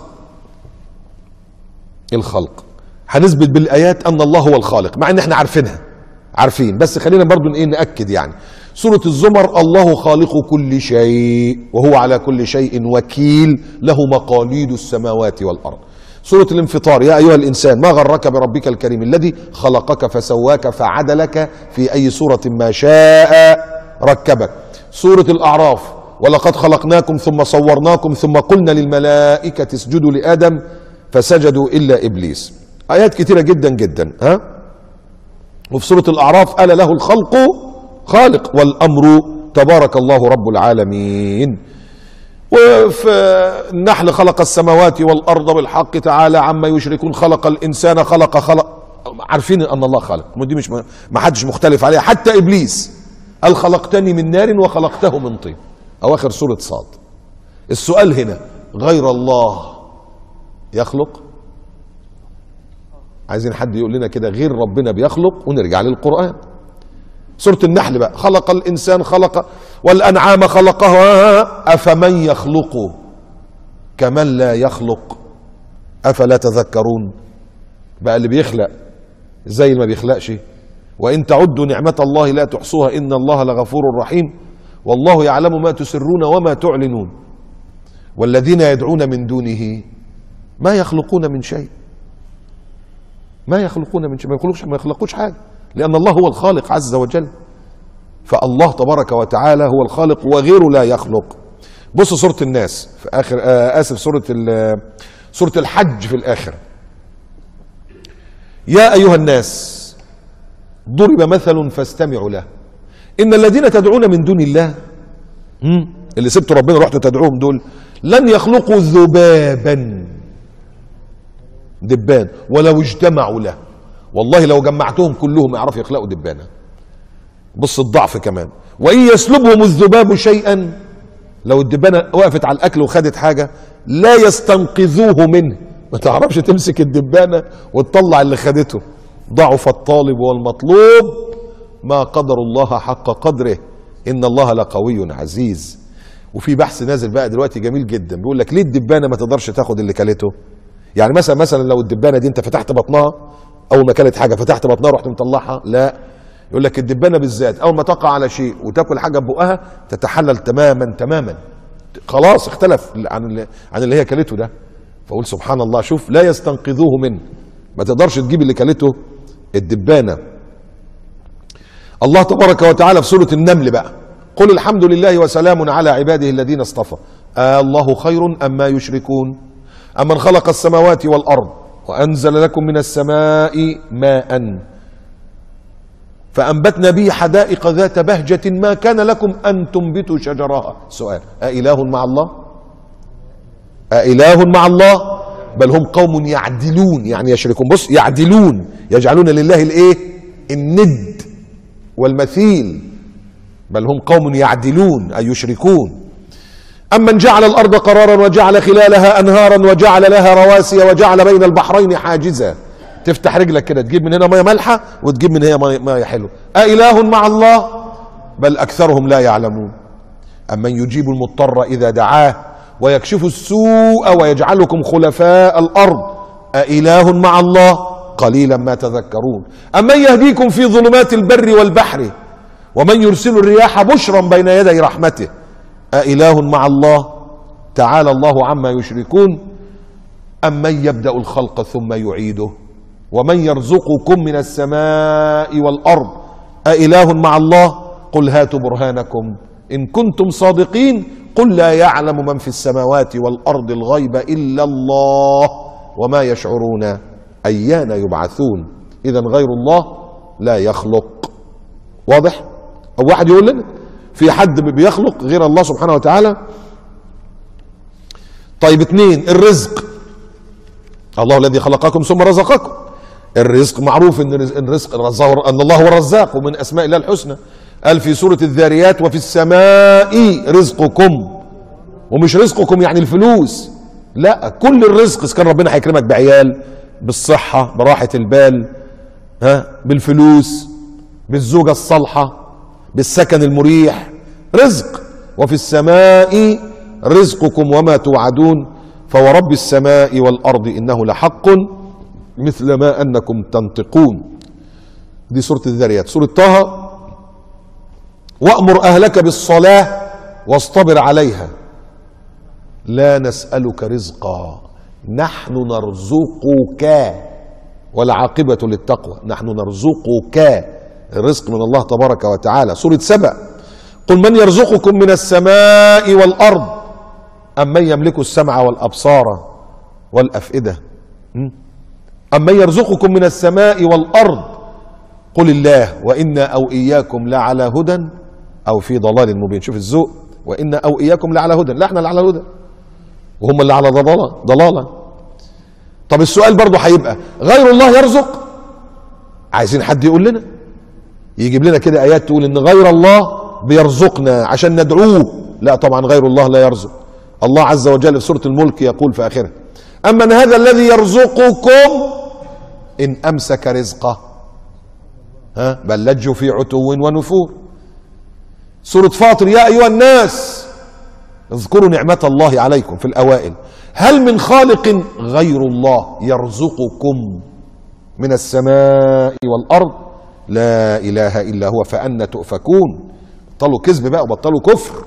هنثبت بالايات ان الله هو الخالق، مع ان احنا عارفين، بس خلينا برضو ايه ناكد يعني. سوره الزمر: الله خالق كل شيء وهو على كل شيء وكيل، له مقاليد السماوات والارض. سورة الانفطار: يا أيها الإنسان ما غرك بربك الكريم الذي خلقك فسواك فعدلك في أي صورة ما شاء ركبك. سورة الأعراف: ولقد خلقناكم ثم صورناكم ثم قلنا للملائكة اسجدوا لآدم فسجدوا إلا إبليس. آيات كتيرة جدا جدا. وفي سورة الأعراف: ألا له الخلق خالق والأمر تبارك الله رب العالمين. وفي النحل: خلق السماوات والارض بالحق تعالى عما يشركون، خلق الانسان خلق. عارفين ان الله خلق، ودي مش ما حدش مختلف عليها، حتى ابليس قال خلقتني من نار وخلقته من طين، اواخر سوره صاد. السؤال هنا: غير الله يخلق؟ عايزين حد يقول لنا كده غير ربنا بيخلق، ونرجع للقرآن. سورة النحل بقى: خلق الإنسان والأنعام خلقها أفمن يخلق كمن لا يخلق أفلا تذكرون. بقى اللي بيخلق زي اللي ما بيخلقش. وإن تعدوا نعمة الله لا تحصوها إن الله لغفور رحيم والله يعلم ما تسرون وما تعلنون والذين يدعون من دونه ما يخلقون من شيء. ما يخلقوش حاجة، لأن الله هو الخالق عز وجل. فالله تبارك وتعالى هو الخالق وغيره لا يخلق. بص سورة الناس في آخر سورة الحج في الآخر: يا أيها الناس ضرب مثل فاستمعوا له إن الذين تدعون من دون الله، اللي سبتوا ربنا رحتوا تدعوهم دول، لن يخلقوا ذبابا، دبان، ولو اجتمعوا له. والله لو جمعتهم كلهم يعرفوا يخلقوا دبانه. بص الضعف كمان: وإن يسلبهم الذباب شيئا، لو الدبانه وقفت على الأكل وخدت حاجة لا يستنقذوه منه ما تعرفش تمسك الدبانة وتطلع اللي خدته. ضعف الطالب والمطلوب، ما قدر الله حق قدره، إن الله لقوي عزيز. وفي بحث نازل بقى دلوقتي جميل جدا، بيقول لك ليه الدبانة ما تقدرش تاخد اللي كلته؟ يعني مثلا لو الدبانة دي انت فتحت بطنها، أول ما كلت حاجة فتحت بطنها رحت مطلعها، لا، يقول لك الدبانة بالذات أول ما تقع على شيء وتاكل حاجة ببقها تتحلل تماما، خلاص اختلف عن اللي هي كلته ده. فقول سبحان الله، شوف لا يستنقذوه منه، ما تقدرش تجيب اللي كلته الدبانة. الله تبارك وتعالى في سورة النمل بقى، قل الحمد لله وسلام على عباده الذين اصطفى الله خير أما يشركون أمن خلق السماوات والأرض وأنزل لكم من السماء ماء فأنبتنا به حدائق ذات بهجة ما كان لكم أن تنبتوا شجرها. سؤال، أإله مع الله؟ أإله مع الله؟ بل هم قوم يعدلون، يعني يشركون، بص يعدلون، يجعلون لله الايه؟ الند والمثيل. بل هم قوم يعدلون أي يشركون. أمن جعل الأرض قرارا وجعل خلالها أنهارا وجعل لها رواسي وجعل بين البحرين حاجزا. تفتح رجلك كده تجيب من هنا ميه مالحه وتجيب من هنا ميه حلوه. أإله مع الله؟ بل أكثرهم لا يعلمون. أمن يجيب المضطر إذا دعاه ويكشف السوء ويجعلكم خلفاء الأرض أإله مع الله؟ قليلا ما تذكرون. أمن يهديكم في ظلمات البر والبحر ومن يرسل الرياح بشرا بين يدي رحمته أإله مع الله؟ تعالى الله عما يشركون. أمن يبدأ الخلق ثم يعيده ومن يرزقكم من السماء والأرض أإله مع الله؟ قل هاتوا برهانكم إن كنتم صادقين قل لا يعلم من في السماوات والأرض الغيب إلا الله وما يشعرون أيان يبعثون. إذا غير الله لا يخلق. واضح؟ أو واحد يقول لنا في حد بيخلق غير الله سبحانه وتعالى؟ طيب، 2، الرزق. الله الذي خلقكم ثم رزقكم. الرزق معروف ان ان الله هو الرزاق، ومن اسماء الله الحسنى. قال في سورة الذاريات وفي السماء رزقكم، ومش رزقكم يعني الفلوس، لا، كل الرزق. اذا كان ربنا هيكرمك بعيال، بالصحة، براحة البال، بالفلوس، بالزوجة الصالحة، بالسكن المريح، رزق. وفي السماء رزقكم وما توعدون فورب السماء والأرض إنه لحق مثل ما أنكم تنطقون. دي سورة الذاريات. سورة طه وأمر أهلك بالصلاة واصطبر عليها لا نسألك رزقا نحن نرزقك والعاقبة للتقوى. نحن نرزقك، الرزق من الله تبارك وتعالى. سورة سبأ قل من يرزقكم من السماء والأرض أمن يملك السمع والأبصار والأفئدة. أمن يرزقكم من السماء والأرض قل الله وإنا أو إياكم لعلى هدى أو في ضلال مبين. شوف الذوق، وإنا أو إياكم لعلى هدى، لا احنا اللي على هدى وهم اللي على ضلالة. طب السؤال برضو هيبقى غير الله يرزق؟ عايزين حد يقول لنا، يجيب لنا كده آيات تقول إن غير الله بيرزقنا عشان ندعوه. لا طبعا، غير الله لا يرزق. الله عز وجل في سورة الملك يقول في آخرها أمن هذا الذي يرزقكم إن أمسك رزقه بل لجوا في عتو ونفور. سورة فاطر يا أيها الناس اذكروا نعمة الله عليكم في الأوائل هل من خالق غير الله يرزقكم من السماء والأرض لا إله إلا هو فأنى تؤفكون. بطلوا كذب بقى وبطلوا كفر.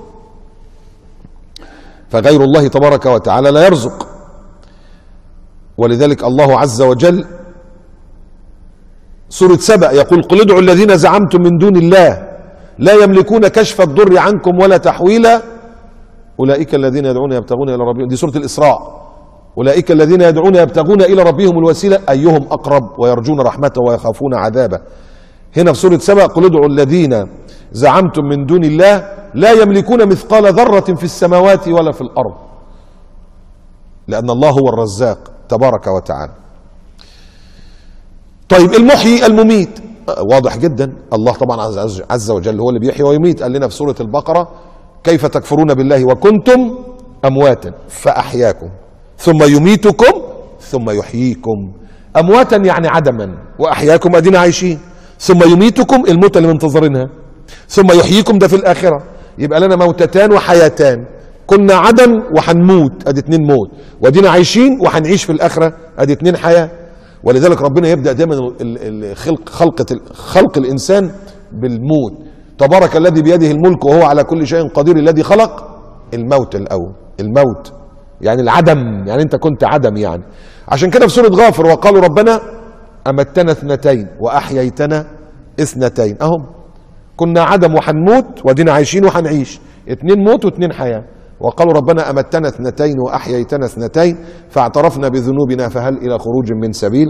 فغير الله تبارك وتعالى لا يرزق. ولذلك الله عز وجل سورة سبأ يقول قل ادعوا الذين زعمتم من دون الله لا يملكون كشف الضر عنكم ولا تحويلا أولئك الذين يدعون يبتغون إلى ربهم. دي سورة الإسراء. أولئك الذين يدعون يبتغون إلى ربهم الوسيلة أيهم أقرب ويرجون رحمته ويخافون عذابه. هنا في سورة سبأ قل ادعوا الذين زعمتم من دون الله لا يملكون مثقال ذرة في السماوات ولا في الأرض لأن الله هو الرزاق تبارك وتعالى. طيب المحيي المميت واضح جدا. الله طبعا عز وجل هو اللي بيحيي ويميت. قال لنا في سورة البقرة كيف تكفرون بالله وكنتم أمواتا فأحياكم ثم يميتكم ثم يحييكم. امواتا يعني عدما، واحياكم ادينا عايشين. ثم يميتكم، الموت اللي منتظرينها. ثم يحييكم، ده في الاخره. يبقى لنا موتتان وحياتان، كنا عدم وحنموت، ادي 2 موت، وادينا عايشين وحنعيش في الاخره، ادي 2 حياه. ولذلك ربنا يبدا دايما خلق الانسان بالموت. تبارك الذي بيده الملك وهو على كل شيء قدير، الذي خلق الموت الاول. الموت يعني العدم، يعني انت كنت عدم يعني. عشان كده في سوره غافر وقالوا ربنا امتنا 2 واحييتنا 2. اهم كنا عدم وحنموت، وادينا عايشين وحنعيش، 2 موت و2 حياه. وقالوا ربنا امتنا 2 واحييتنا 2 فاعترفنا بذنوبنا فهل الى خروج من سبيل.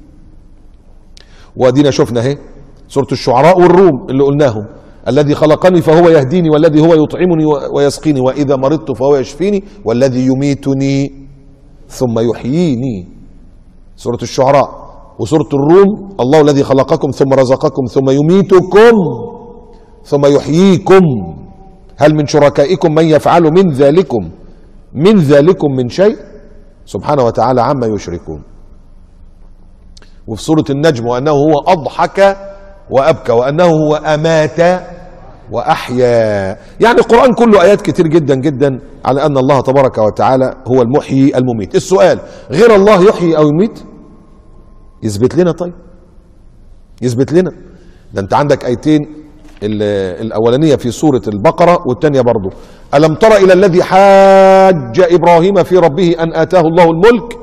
وادينا شفنا اهي سوره الشعراء والروم اللي قلناهم، الذي خلقني فهو يهديني، والذي هو يطعمني ويسقيني، واذا مرضت فهو يشفيني، والذي يميتني ثم يحييني. سوره الشعراء. وسوره الروم الله الذي خلقكم ثم رزقكم ثم يميتكم ثم يحييكم، هل من شركائكم من يفعل من ذلكم من شيء سبحانه وتعالى عما يشركون. وفي سورة النجم وأنه هو أضحك وأبكى وأنه هو أمات وأحيا. يعني القرآن كله آيات كتير جدا جدا على أن الله تبارك وتعالى هو المحيي المميت. السؤال، غير الله يحيي أو يميت؟ يثبت لنا. طيب يثبت لنا. ده أنت عندك آيتين، الأولانية في سورة البقرة والثانية برضو. ألم تر إلى الذي حاج إبراهيم في ربه أن آتاه الله الملك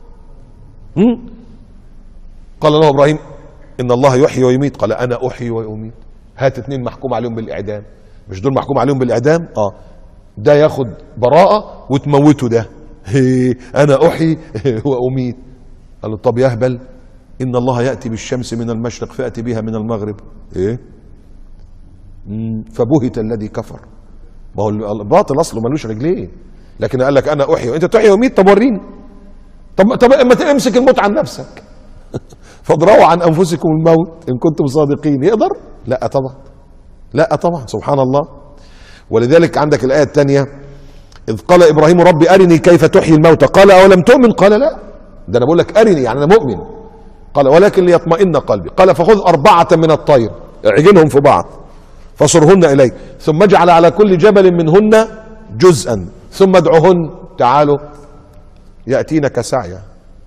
قال له إبراهيم إن الله يحيي ويميت قال أنا أحيي وأميت. هات 2 محكوم عليهم بالإعدام، مش دول محكوم عليهم بالإعدام؟ ده ياخد براءة وتموته، ده أنا أحيي وأميت. قال له طب يهبل، إن الله يأتي بالشمس من المشرق فأتي بها من المغرب. فبهت الذي كفر. ما هو الباطل اصله ملوش رجلين، لكن قال لك انا احيي وانت تحيي وميت. طب وريني. طب اما تمسك الموت عن نفسك فاضروا عن انفسكم الموت ان كنتم صادقين. يقدر؟ لا طبعا، لا طبعا، سبحان الله. ولذلك عندك الايه الثانيه، اذ قال ابراهيم ربي ارني كيف تحيي الموتى قال اولم تؤمن قال لا. ده انا بقول لك ارني يعني انا مؤمن. قال ولكن ليطمئن قلبي. قال فخذ 4 من الطير اعجنهم في بعض فصرهن إليك ثم اجعل على كل جبل منهن جزءا ثم ادعهن تعالوا يأتينك سعيا.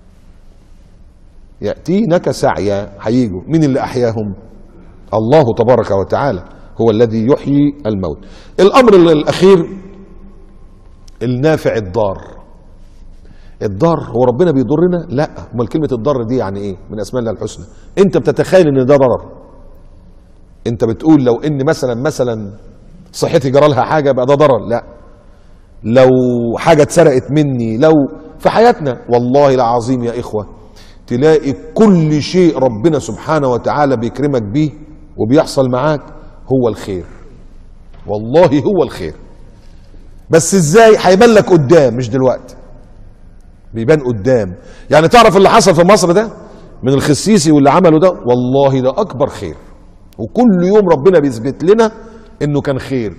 يأتينك سعيا، هيجوا. مين اللي أحياهم؟ الله تبارك وتعالى هو الذي يحيي الموت. الأمر الأخير النافع الضار. الضار هو ربنا بيضرنا؟ لا. امال كلمة الضر دي يعني ايه؟ من اسماء الله الحسنى. انت بتتخيل ان ده ضرر. انت بتقول لو ان مثلا صحتي جرى لها حاجه بقى ده ضرر. لا. لو حاجه اتسرقت مني، لو في حياتنا والله العظيم يا اخوه تلاقي كل شيء ربنا سبحانه وتعالى بيكرمك بيه وبيحصل معاك هو الخير. والله هو الخير. بس ازاي؟ هيبان لك قدام مش دلوقتي. بيبان قدام. يعني تعرف اللي حصل في مصر ده من الخسيسي واللي عمله ده، والله ده اكبر خير. وكل يوم ربنا بيثبت لنا انه كان خير.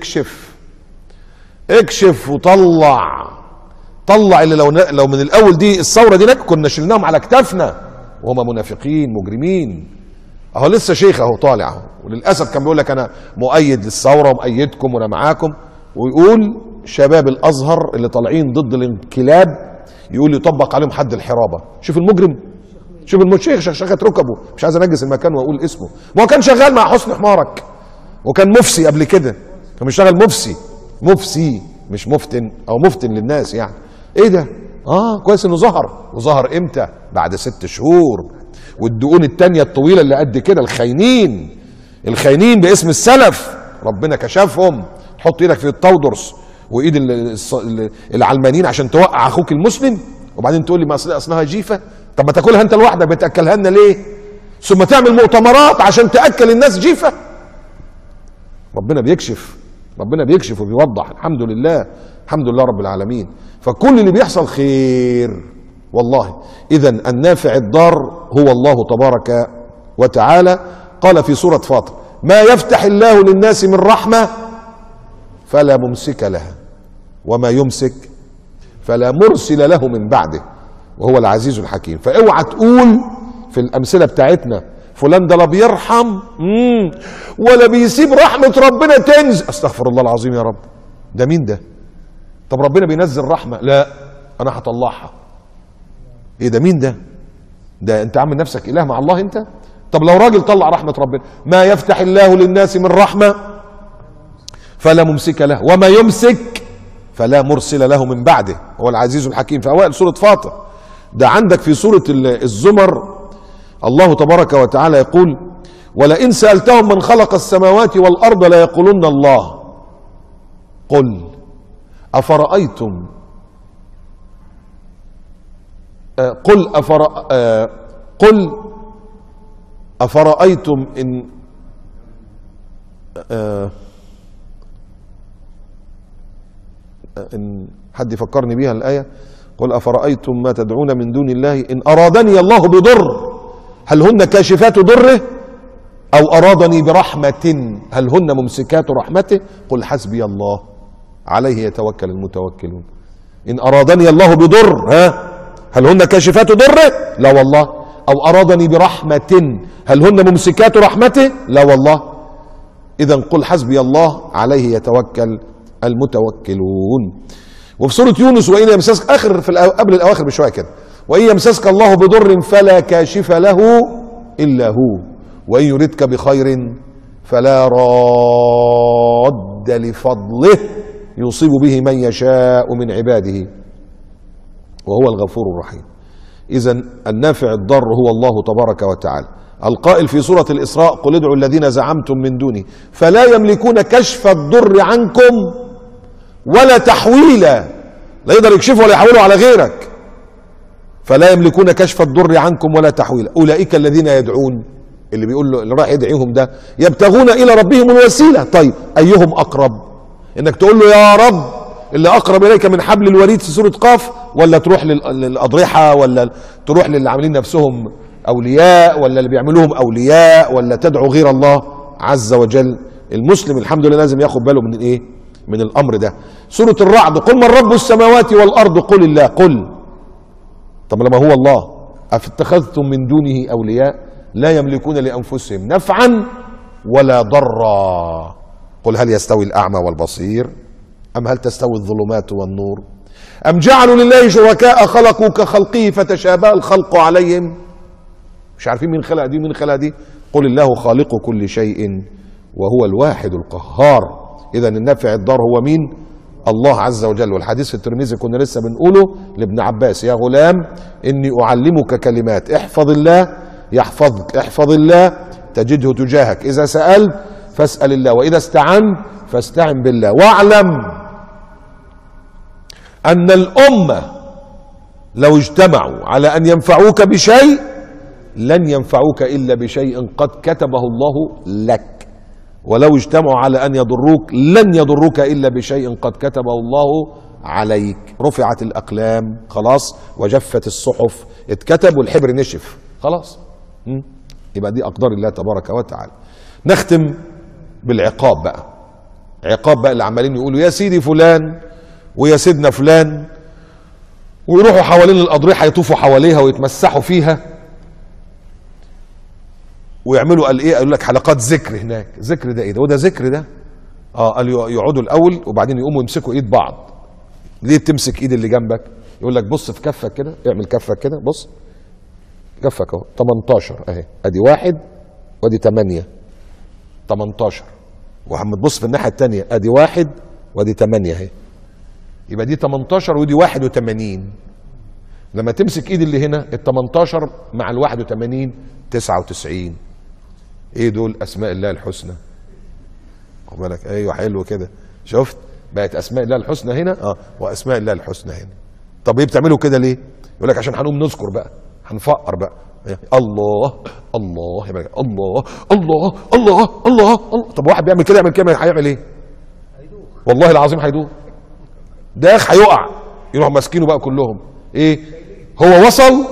اكشف وطلع اللي لو من الاول دي الثوره دي كنا شلناهم على كتافنا وهم منافقين مجرمين. اهو لسه شيخ اهو طالع اهو، وللاسف كان بيقول لك انا مؤيد للثوره ومؤيدكم وانا معاكم، ويقول شباب الازهر اللي طالعين ضد الانقلاب يقول يطبق عليهم حد الحرابه. شوف المجرم، شوف المشيخ شخشخت ركبه. مش عايز انجس المكان واقول اسمه، ما هو كان شغال مع حسن حمارك وكان مفسي قبل كده، كان بيشتغل مفسي مش مفتن او مفتن للناس يعني. ايه ده؟ كويس انه ظهر. وظهر امتى؟ بعد 6 شهور. والدقون التانية الطويلة اللي قد كده، الخاينين باسم السلف ربنا كشفهم. تحط ايدك في التودرس وايد العلمانيين عشان توقع اخوك المسلم، وبعدين تقول لي ما اصلها جيفه. طب ما تاكلها انت لوحدك، بتاكلها لنا ليه؟ ثم تعمل مؤتمرات عشان تاكل الناس جيفه. ربنا بيكشف وبيوضح. الحمد لله رب العالمين. فكل اللي بيحصل خير والله. اذا النافع الضار هو الله تبارك وتعالى. قال في سورة فاطر ما يفتح الله للناس من رحمة فلا ممسك لها وما يمسك فلا مرسل له من بعده وهو العزيز الحكيم. فاوعى تقول في الامثله بتاعتنا فلان ده لا بيرحم ولا بيسيب رحمه ربنا تنزل. استغفر الله العظيم يا رب، ده مين ده؟ طب ربنا بينزل رحمه؟ لا انا هطلعها. ايه ده؟ مين ده؟ ده انت عامل نفسك اله مع الله انت؟ طب لو راجل طلع رحمه ربنا، ما يفتح الله للناس من رحمه فلا ممسك له وما يمسك فلا مرسل له من بعده، هو العزيز الحكيم في اوائل سوره فاطر. ده عندك في سوره الزمر الله تبارك وتعالى يقول: ولئن سألتهم من خلق السماوات والأرض ليقولن الله قل أفرأيتم قل أفرأيتم إن حد يفكرني بيها الآية: قل أفرأيتم ما تدعون من دون الله إن أرادني الله بضر هل هن كاشفات ضره أو أرادني برحمة هل هن ممسكات رحمته قل حسبي الله عليه يتوكل المتوكلون. إن أرادني الله بضر هل هن كاشفات ضره؟ لا والله. أو أرادني برحمة هل هن ممسكات رحمته؟ لا والله. إذا قل حسبي الله عليه يتوكل المتوكلون. وفي سورة يونس: وإن يمسسك، آخر في قبل الأواخر بشوية كده: وإن يمسسك الله بضر فلا كاشف له إلا هو وإن يردك بخير فلا راد لفضله يصيب به من يشاء من عباده وهو الغفور الرحيم. إذن النافع الضر هو الله تبارك وتعالى، القائل في سورة الإسراء: قل ادعوا الذين زعمتم من دونه فلا يملكون كشف الضر عنكم ولا تحويلا. لا يقدر يكشفه ولا يحوله على غيرك. فلا يملكون كشف الضر عنكم ولا تحويلا أولئك الذين يدعون، اللي بيقول له اللي راح يدعيهم ده، يبتغون إلى ربهم الوسيلة. طيب أيهم أقرب؟ إنك تقول له يا رب اللي أقرب إليك من حبل الوريد في سورة قاف، ولا تروح للأضرحة، ولا تروح للي عاملين نفسهم أولياء، ولا اللي بيعملوهم أولياء، ولا تدعو غير الله عز وجل؟ المسلم الحمد لله لازم ياخد باله من إيه؟ من الأمر ده. سورة الرعد: قل من رب السماوات والأرض قل الله. قل، طب لما هو الله أفاتخذتم من دونه أولياء لا يملكون لأنفسهم نفعا ولا ضرا قل هل يستوي الأعمى والبصير أم هل تستوي الظلمات والنور أم جعلوا لله شركاء خلقوا كخلقه فتشابه الخلق عليهم. مش عارفين مين خلق دي ومين خلق دي. قل الله خالق كل شيء وهو الواحد القهار. إذا النافع الضار هو مين؟ الله عز وجل. والحديث في الترمذي كنا لسه بنقوله لابن عباس: يا غلام إني أعلمك كلمات احفظ الله يحفظك، احفظ الله تجده تجاهك، إذا سألت فاسأل الله وإذا استعنت فاستعن بالله، واعلم أن الأمة لو اجتمعوا على أن ينفعوك بشيء لن ينفعوك إلا بشيء قد كتبه الله لك، ولو اجتمعوا على أن يضروك لن يضروك إلا بشيء قد كتبه الله عليك. رفعت الأقلام خلاص وجفت الصحف، اتكتب والحبر نشف خلاص. يبقى دي أقدار الله تبارك وتعالى. نختم بالعقاب بقى. عقاب بقى اللي عمالين يقولوا يا سيدي فلان ويا سيدنا فلان، ويروحوا حوالين الأضرحة يطوفوا حواليها ويتمسحوا فيها ويعملوا قال ايه؟ قالوا لك حلقات ذكر هناك. ذكر ده ايه ده؟ وده ذكر ده؟ قالوا يقعدوا الاول وبعدين يقوموا يمسكوا ايد بعض. ليه بتمسك ايد اللي جنبك؟ يقول لك بص في كفك كده، اعمل كفك كده، بص كفك اهو 18 اهي، ادي 1 وادي 8 18، وعم تبص في الناحيه الثانيه ادي 1 وادي 8 اهي، يبقى دي 18 ودي 81. لما تمسك ايد اللي هنا ال 18 مع ال 81 99. ايه دول؟ اسماء الله الحسنى. خد بالك، ايوه حلو كده، شفت بقت اسماء الله الحسنى هنا واسماء الله الحسنى هنا. طب ايه بتعملوا كده ليه؟ يقول لك عشان هنقوم نذكر بقى، هنفقر بقى الله الله يا بقى الله الله الله الله الله. طب واحد بيعمل كده يعمل كده هيعمل ايه؟ والله العظيم هيدوخ، داخ هيقع. يروحوا ماسكينه بقى كلهم. ايه هو؟ وصل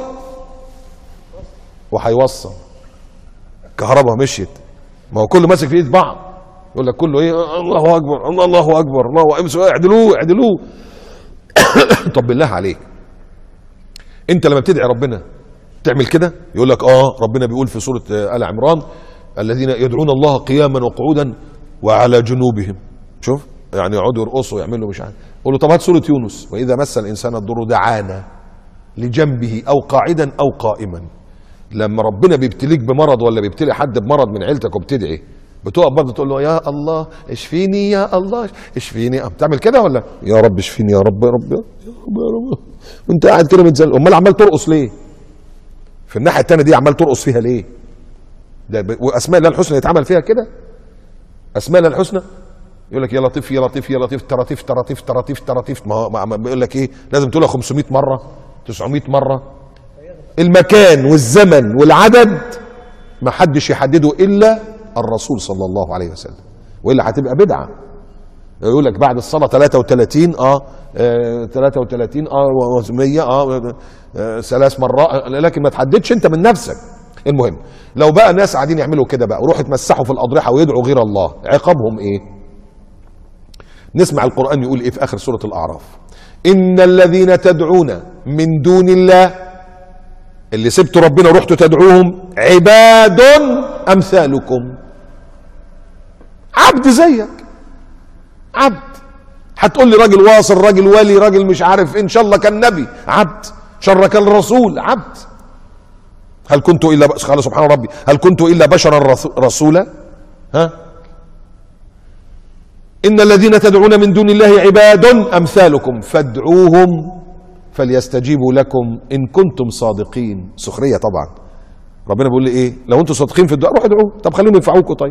وهيوصل. كهرباء مشيت، ما هو كله ماسك في ايد بعض. يقول لك كله ايه؟ الله اكبر الله اكبر الله اكبر، اعدلوه اعدلوه. طب بالله عليك انت لما بتدعي ربنا تعمل كده؟ يقول لك ربنا بيقول في سورة آل عمران الذين يدعون الله قياما وقعودا وعلى جنوبهم. شوف يعني يقعدوا يرقصوا ويعملوا مش عارف. قول له طب هات سورة يونس واذا مس الانسان الضر دعانا لجنبه او قاعدا او قائما. لما ربنا بيبتليك بمرض ولا بيبتلي حد بمرض من عيلتك وبتدعي بتقف برضه تقول له يا الله اشفيني يا الله اشفيني. بتعمل كده ولا يا رب اشفيني يا رب يا رب يا رب يا رب وانت قاعد كده متزل؟ امال عمال ترقص ليه؟ في الناحيه الثانيه دي عمال ترقص فيها ليه؟ ده واسماء الله الحسنى يتعمل فيها كده؟ اسماء الله الحسنى يقول لك يا لطيف يا لطيف يا لطيف تراتيف تراتيف تراتيف تراتيف. ما بيقول لك ايه؟ لازم تقولها 500 مره 900 مره. المكان والزمن والعدد ما حدش يحدده الا الرسول صلى الله عليه وسلم، والا هتبقى بدعه. يقول لك بعد الصلاه 33 33 100 3 مرات، لكن ما تحددش انت من نفسك. المهم لو بقى ناس قاعدين يعملوا كده بقى وروحوا يتمسحوا في الاضرحه ويدعوا غير الله، عقابهم ايه؟ نسمع القران يقول ايه في اخر سوره الاعراف: ان الذين تدعون من دون الله، اللي سبتوا ربنا ورحتوا تدعوهم، عباد امثالكم، عبد زيك، عبد. هتقول لي راجل واصل، راجل ولي، راجل مش عارف ان شاء الله كان نبي، عبد. شر كان رسول، عبد. هل كنت الا قال سبحان ربي هل كنت الا بشرا رسولا؟ ان الذين تدعون من دون الله عباد امثالكم فادعوهم فليستجيبوا لكم ان كنتم صادقين. سخريه طبعا. ربنا بيقول لي ايه؟ لو انتم صادقين في الدعاء روحوا ادعوهم، طب خليهم ينفعوكم. طيب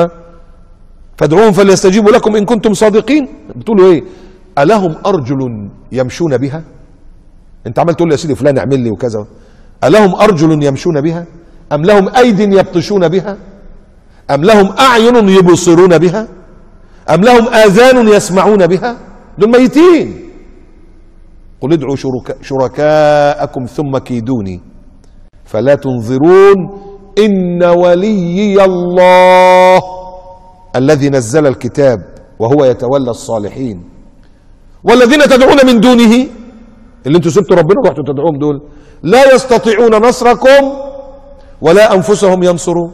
فادعوهم فليستجيبوا لكم ان كنتم صادقين. بتقولوا ايه؟ الهم ارجل يمشون بها؟ انت عمال تقول لي يا سيدي فلان اعمل لي وكذا. الهم ارجل يمشون بها؟ ام لهم ايد يبطشون بها؟ ام لهم اعين يبصرون بها؟ ام لهم اذان يسمعون بها؟ دول ميتين. قل ادعوا شركاءكم ثم كيدوني فلا تنظرون ان وليي الله الذي نزل الكتاب وهو يتولى الصالحين. والذين تدعون من دونه، اللي انتوا سبتوا ربنا ورحتوا تدعوهم، دول لا يستطيعون نصركم ولا انفسهم ينصرون.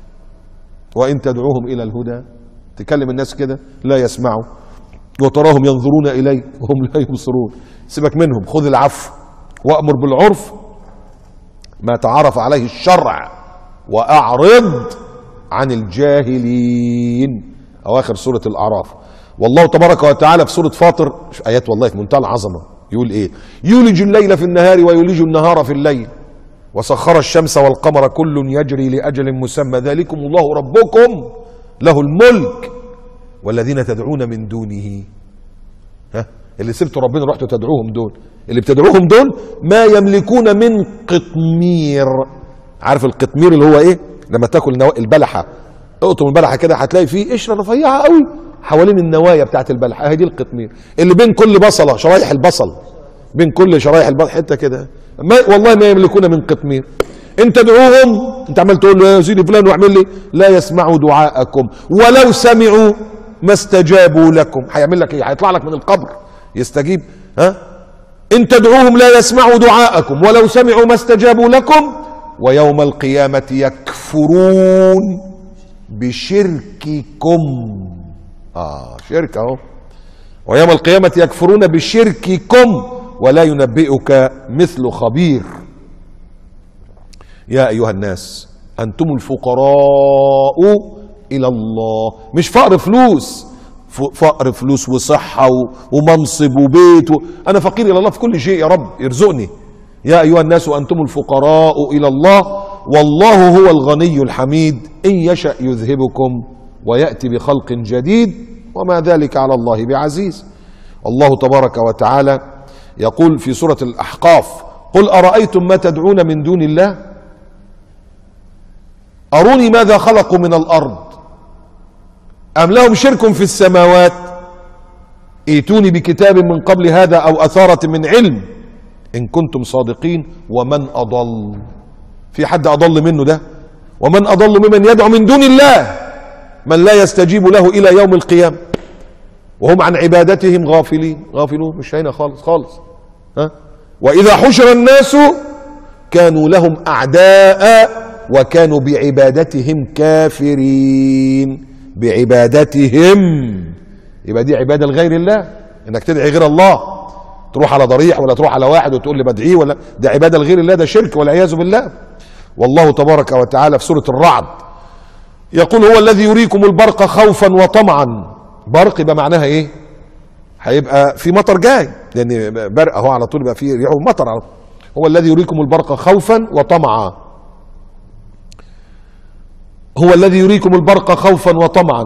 وان تدعوهم الى الهدى، تكلم الناس كده لا يسمعوا، وتراهم ينظرون اليك وهم لا يبصرون. سيبك منهم، خذ العفو وامر بالعرف ما تعارف عليه الشرع واعرض عن الجاهلين. اواخر سوره الاعراف. والله تبارك وتعالى في سوره فاطر ايات والله في منتهى العظمه يقول ايه؟ يولج الليل في النهار ويولج النهار في الليل وسخر الشمس والقمر كل يجري لاجل مسمى ذلكم الله ربكم له الملك والذين تدعون من دونه. اللي سبتوا ربنا رحتوا تدعوهم دول، اللي بتدعوهم دول ما يملكون من قطمير. عارف القطمير اللي هو ايه؟ لما تاكل البلحه، اقطم البلحه كده هتلاقي فيه قشره رفيعه قوي حوالين النوايا بتاعت البلحه، اهي دي القطمير اللي بين كل بصله، شرايح البصل، بين كل شرايح البصل حته كده. والله ما يملكون من قطمير. انت تدعوهم، انت عمال تقول له يا سيدي فلان واعمل لي، لا يسمعوا دعاءكم ولو سمعوا ما استجابوا لكم. هيعمل لك ايه؟ هيطلع لك من القبر يستجيب؟ ان تدعوهم لا يسمعوا دعاءكم ولو سمعوا ما استجابوا لكم ويوم القيامة يكفرون بشرككم. شرك اهو. ويوم القيامة يكفرون بشرككم ولا ينبئك مثل خبير. يا ايها الناس انتم الفقراء الى الله. مش فقر فلوس، فقر فلوس وصحة ومنصب وبيت انا فقير الى الله في كل شيء، يا رب يرزقني. يا ايها الناس انتم الفقراء الى الله والله هو الغني الحميد ان يشأ يذهبكم ويأتي بخلق جديد وما ذلك على الله بعزيز. الله تبارك وتعالى يقول في سورة الأحقاف: قل أرأيتم ما تدعون من دون الله أروني ماذا خلقوا من الأرض أم لهم شرك في السماوات ائتوني بكتاب من قبل هذا أو أثارة من علم إن كنتم صادقين. ومن أضل، في حد أضل منه ده؟ ومن أضل ممن يدعو من دون الله من لا يستجيب له إلى يوم القيامة وهم عن عبادتهم غافلون. مش هنا خالص خالص. وإذا حشر الناس كانوا لهم أعداء وكانوا بعبادتهم كافرين. بعبادتهم، يبقى دي عبادة لغير الله، انك تدعي غير الله، تروح على ضريح ولا تروح على واحد وتقول لي بدعيه، ولا ده عبادة لغير الله، ده شرك والعياذ بالله. والله تبارك وتعالى في سورة الرعد يقول هو الذي يريكم البرق خوفا وطمعا. برق يبقى معناها ايه؟ هيبقى في مطر جاي، لان برق اهو على طول يبقى في ريح ومطر على طول. هو الذي يريكم البرق خوفا وطمعا. هو الذي يريكم البرق خوفا وطمعا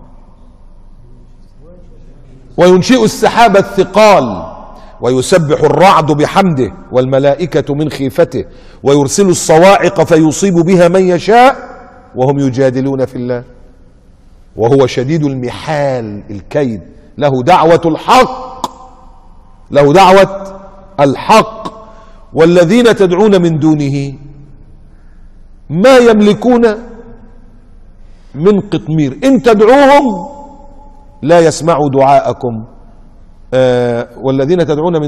وينشئ السحاب الثقال ويسبح الرعد بحمده والملائكة من خيفته ويرسل الصواعق فيصيب بها من يشاء وهم يجادلون في الله وهو شديد المحال الكيد. له دعوة الحق، له دعوة الحق. والذين تدعون من دونه ما يملكون من قطمير، إن تدعوهم لا يسمعوا دعاءكم. والذين تدعون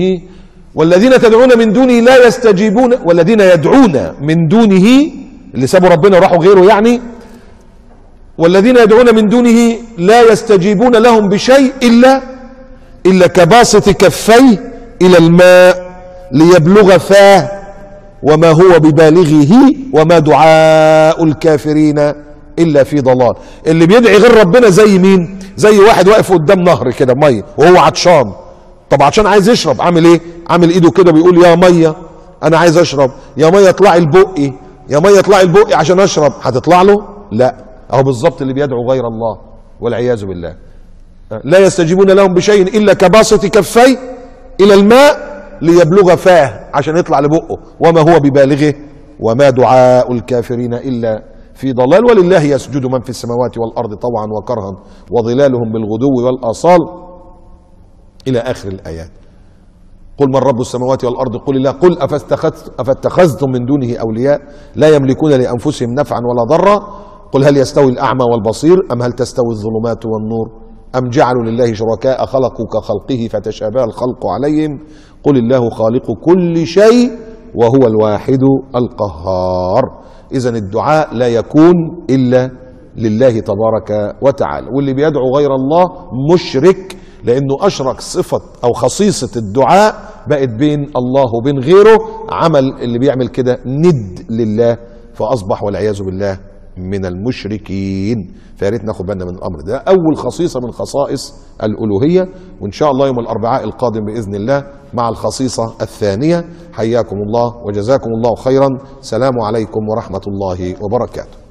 من دونه لا يستجيبون. والذين يدعون من دونه اللي سابوا ربنا وراحوا غيره يعني، والذين يدعون من دونه لا يستجيبون لهم بشيء إلا كباسط كفيه إلى الماء ليبلغ فاه وما هو ببالغه وما دعاء الكافرين إلا في ضلال. اللي بيدعي غير ربنا زي مين؟ زي واحد واقف قدام نهر كده ميه وهو عطشان. طب عشان عايز يشرب عامل ايه؟ عامل ايده كده بيقول يا ميه انا عايز اشرب، يا ميه اطلعي لبقي، يا ميه اطلعي لبقي عشان اشرب. هتطلع له؟ لا. اهو بالظبط اللي بيدعو غير الله والعياذ بالله. لا يستجيبون لهم بشيء الا كباسط كفيه الى الماء ليبلغ فاه عشان يطلع لبقه وما هو ببالغه وما دعاء الكافرين الا في ضلال. ولله يسجد من في السماوات والارض طوعا وكرها وظلالهم بالغدو والاصال الى اخر الايات. قل من رب السماوات والارض قل الله. قل افاتخذتم من دونه اولياء لا يملكون لانفسهم نفعا ولا ضرا. قل هل يستوي الاعمى والبصير ام هل تستوي الظلمات والنور ام جعلوا لله شركاء خلقوا كخلقه فتشابه الخلق عليهم. قل الله خالق كل شيء وهو الواحد القهار. إذن الدعاء لا يكون إلا لله تبارك وتعالى. واللي بيدعو غير الله مشرك، لأنه أشرك صفة أو خصيصة الدعاء بقت بين الله وبين غيره، عمل اللي بيعمل كده ند لله فأصبح والعياذ بالله من المشركين. فياريت ناخد بالنا من الأمر ده. أول خصيصة من خصائص الألوهية، وإن شاء الله يوم الأربعاء القادم بإذن الله مع الخصيصة الثانية. حياكم الله وجزاكم الله خيرا. سلام عليكم ورحمة الله وبركاته.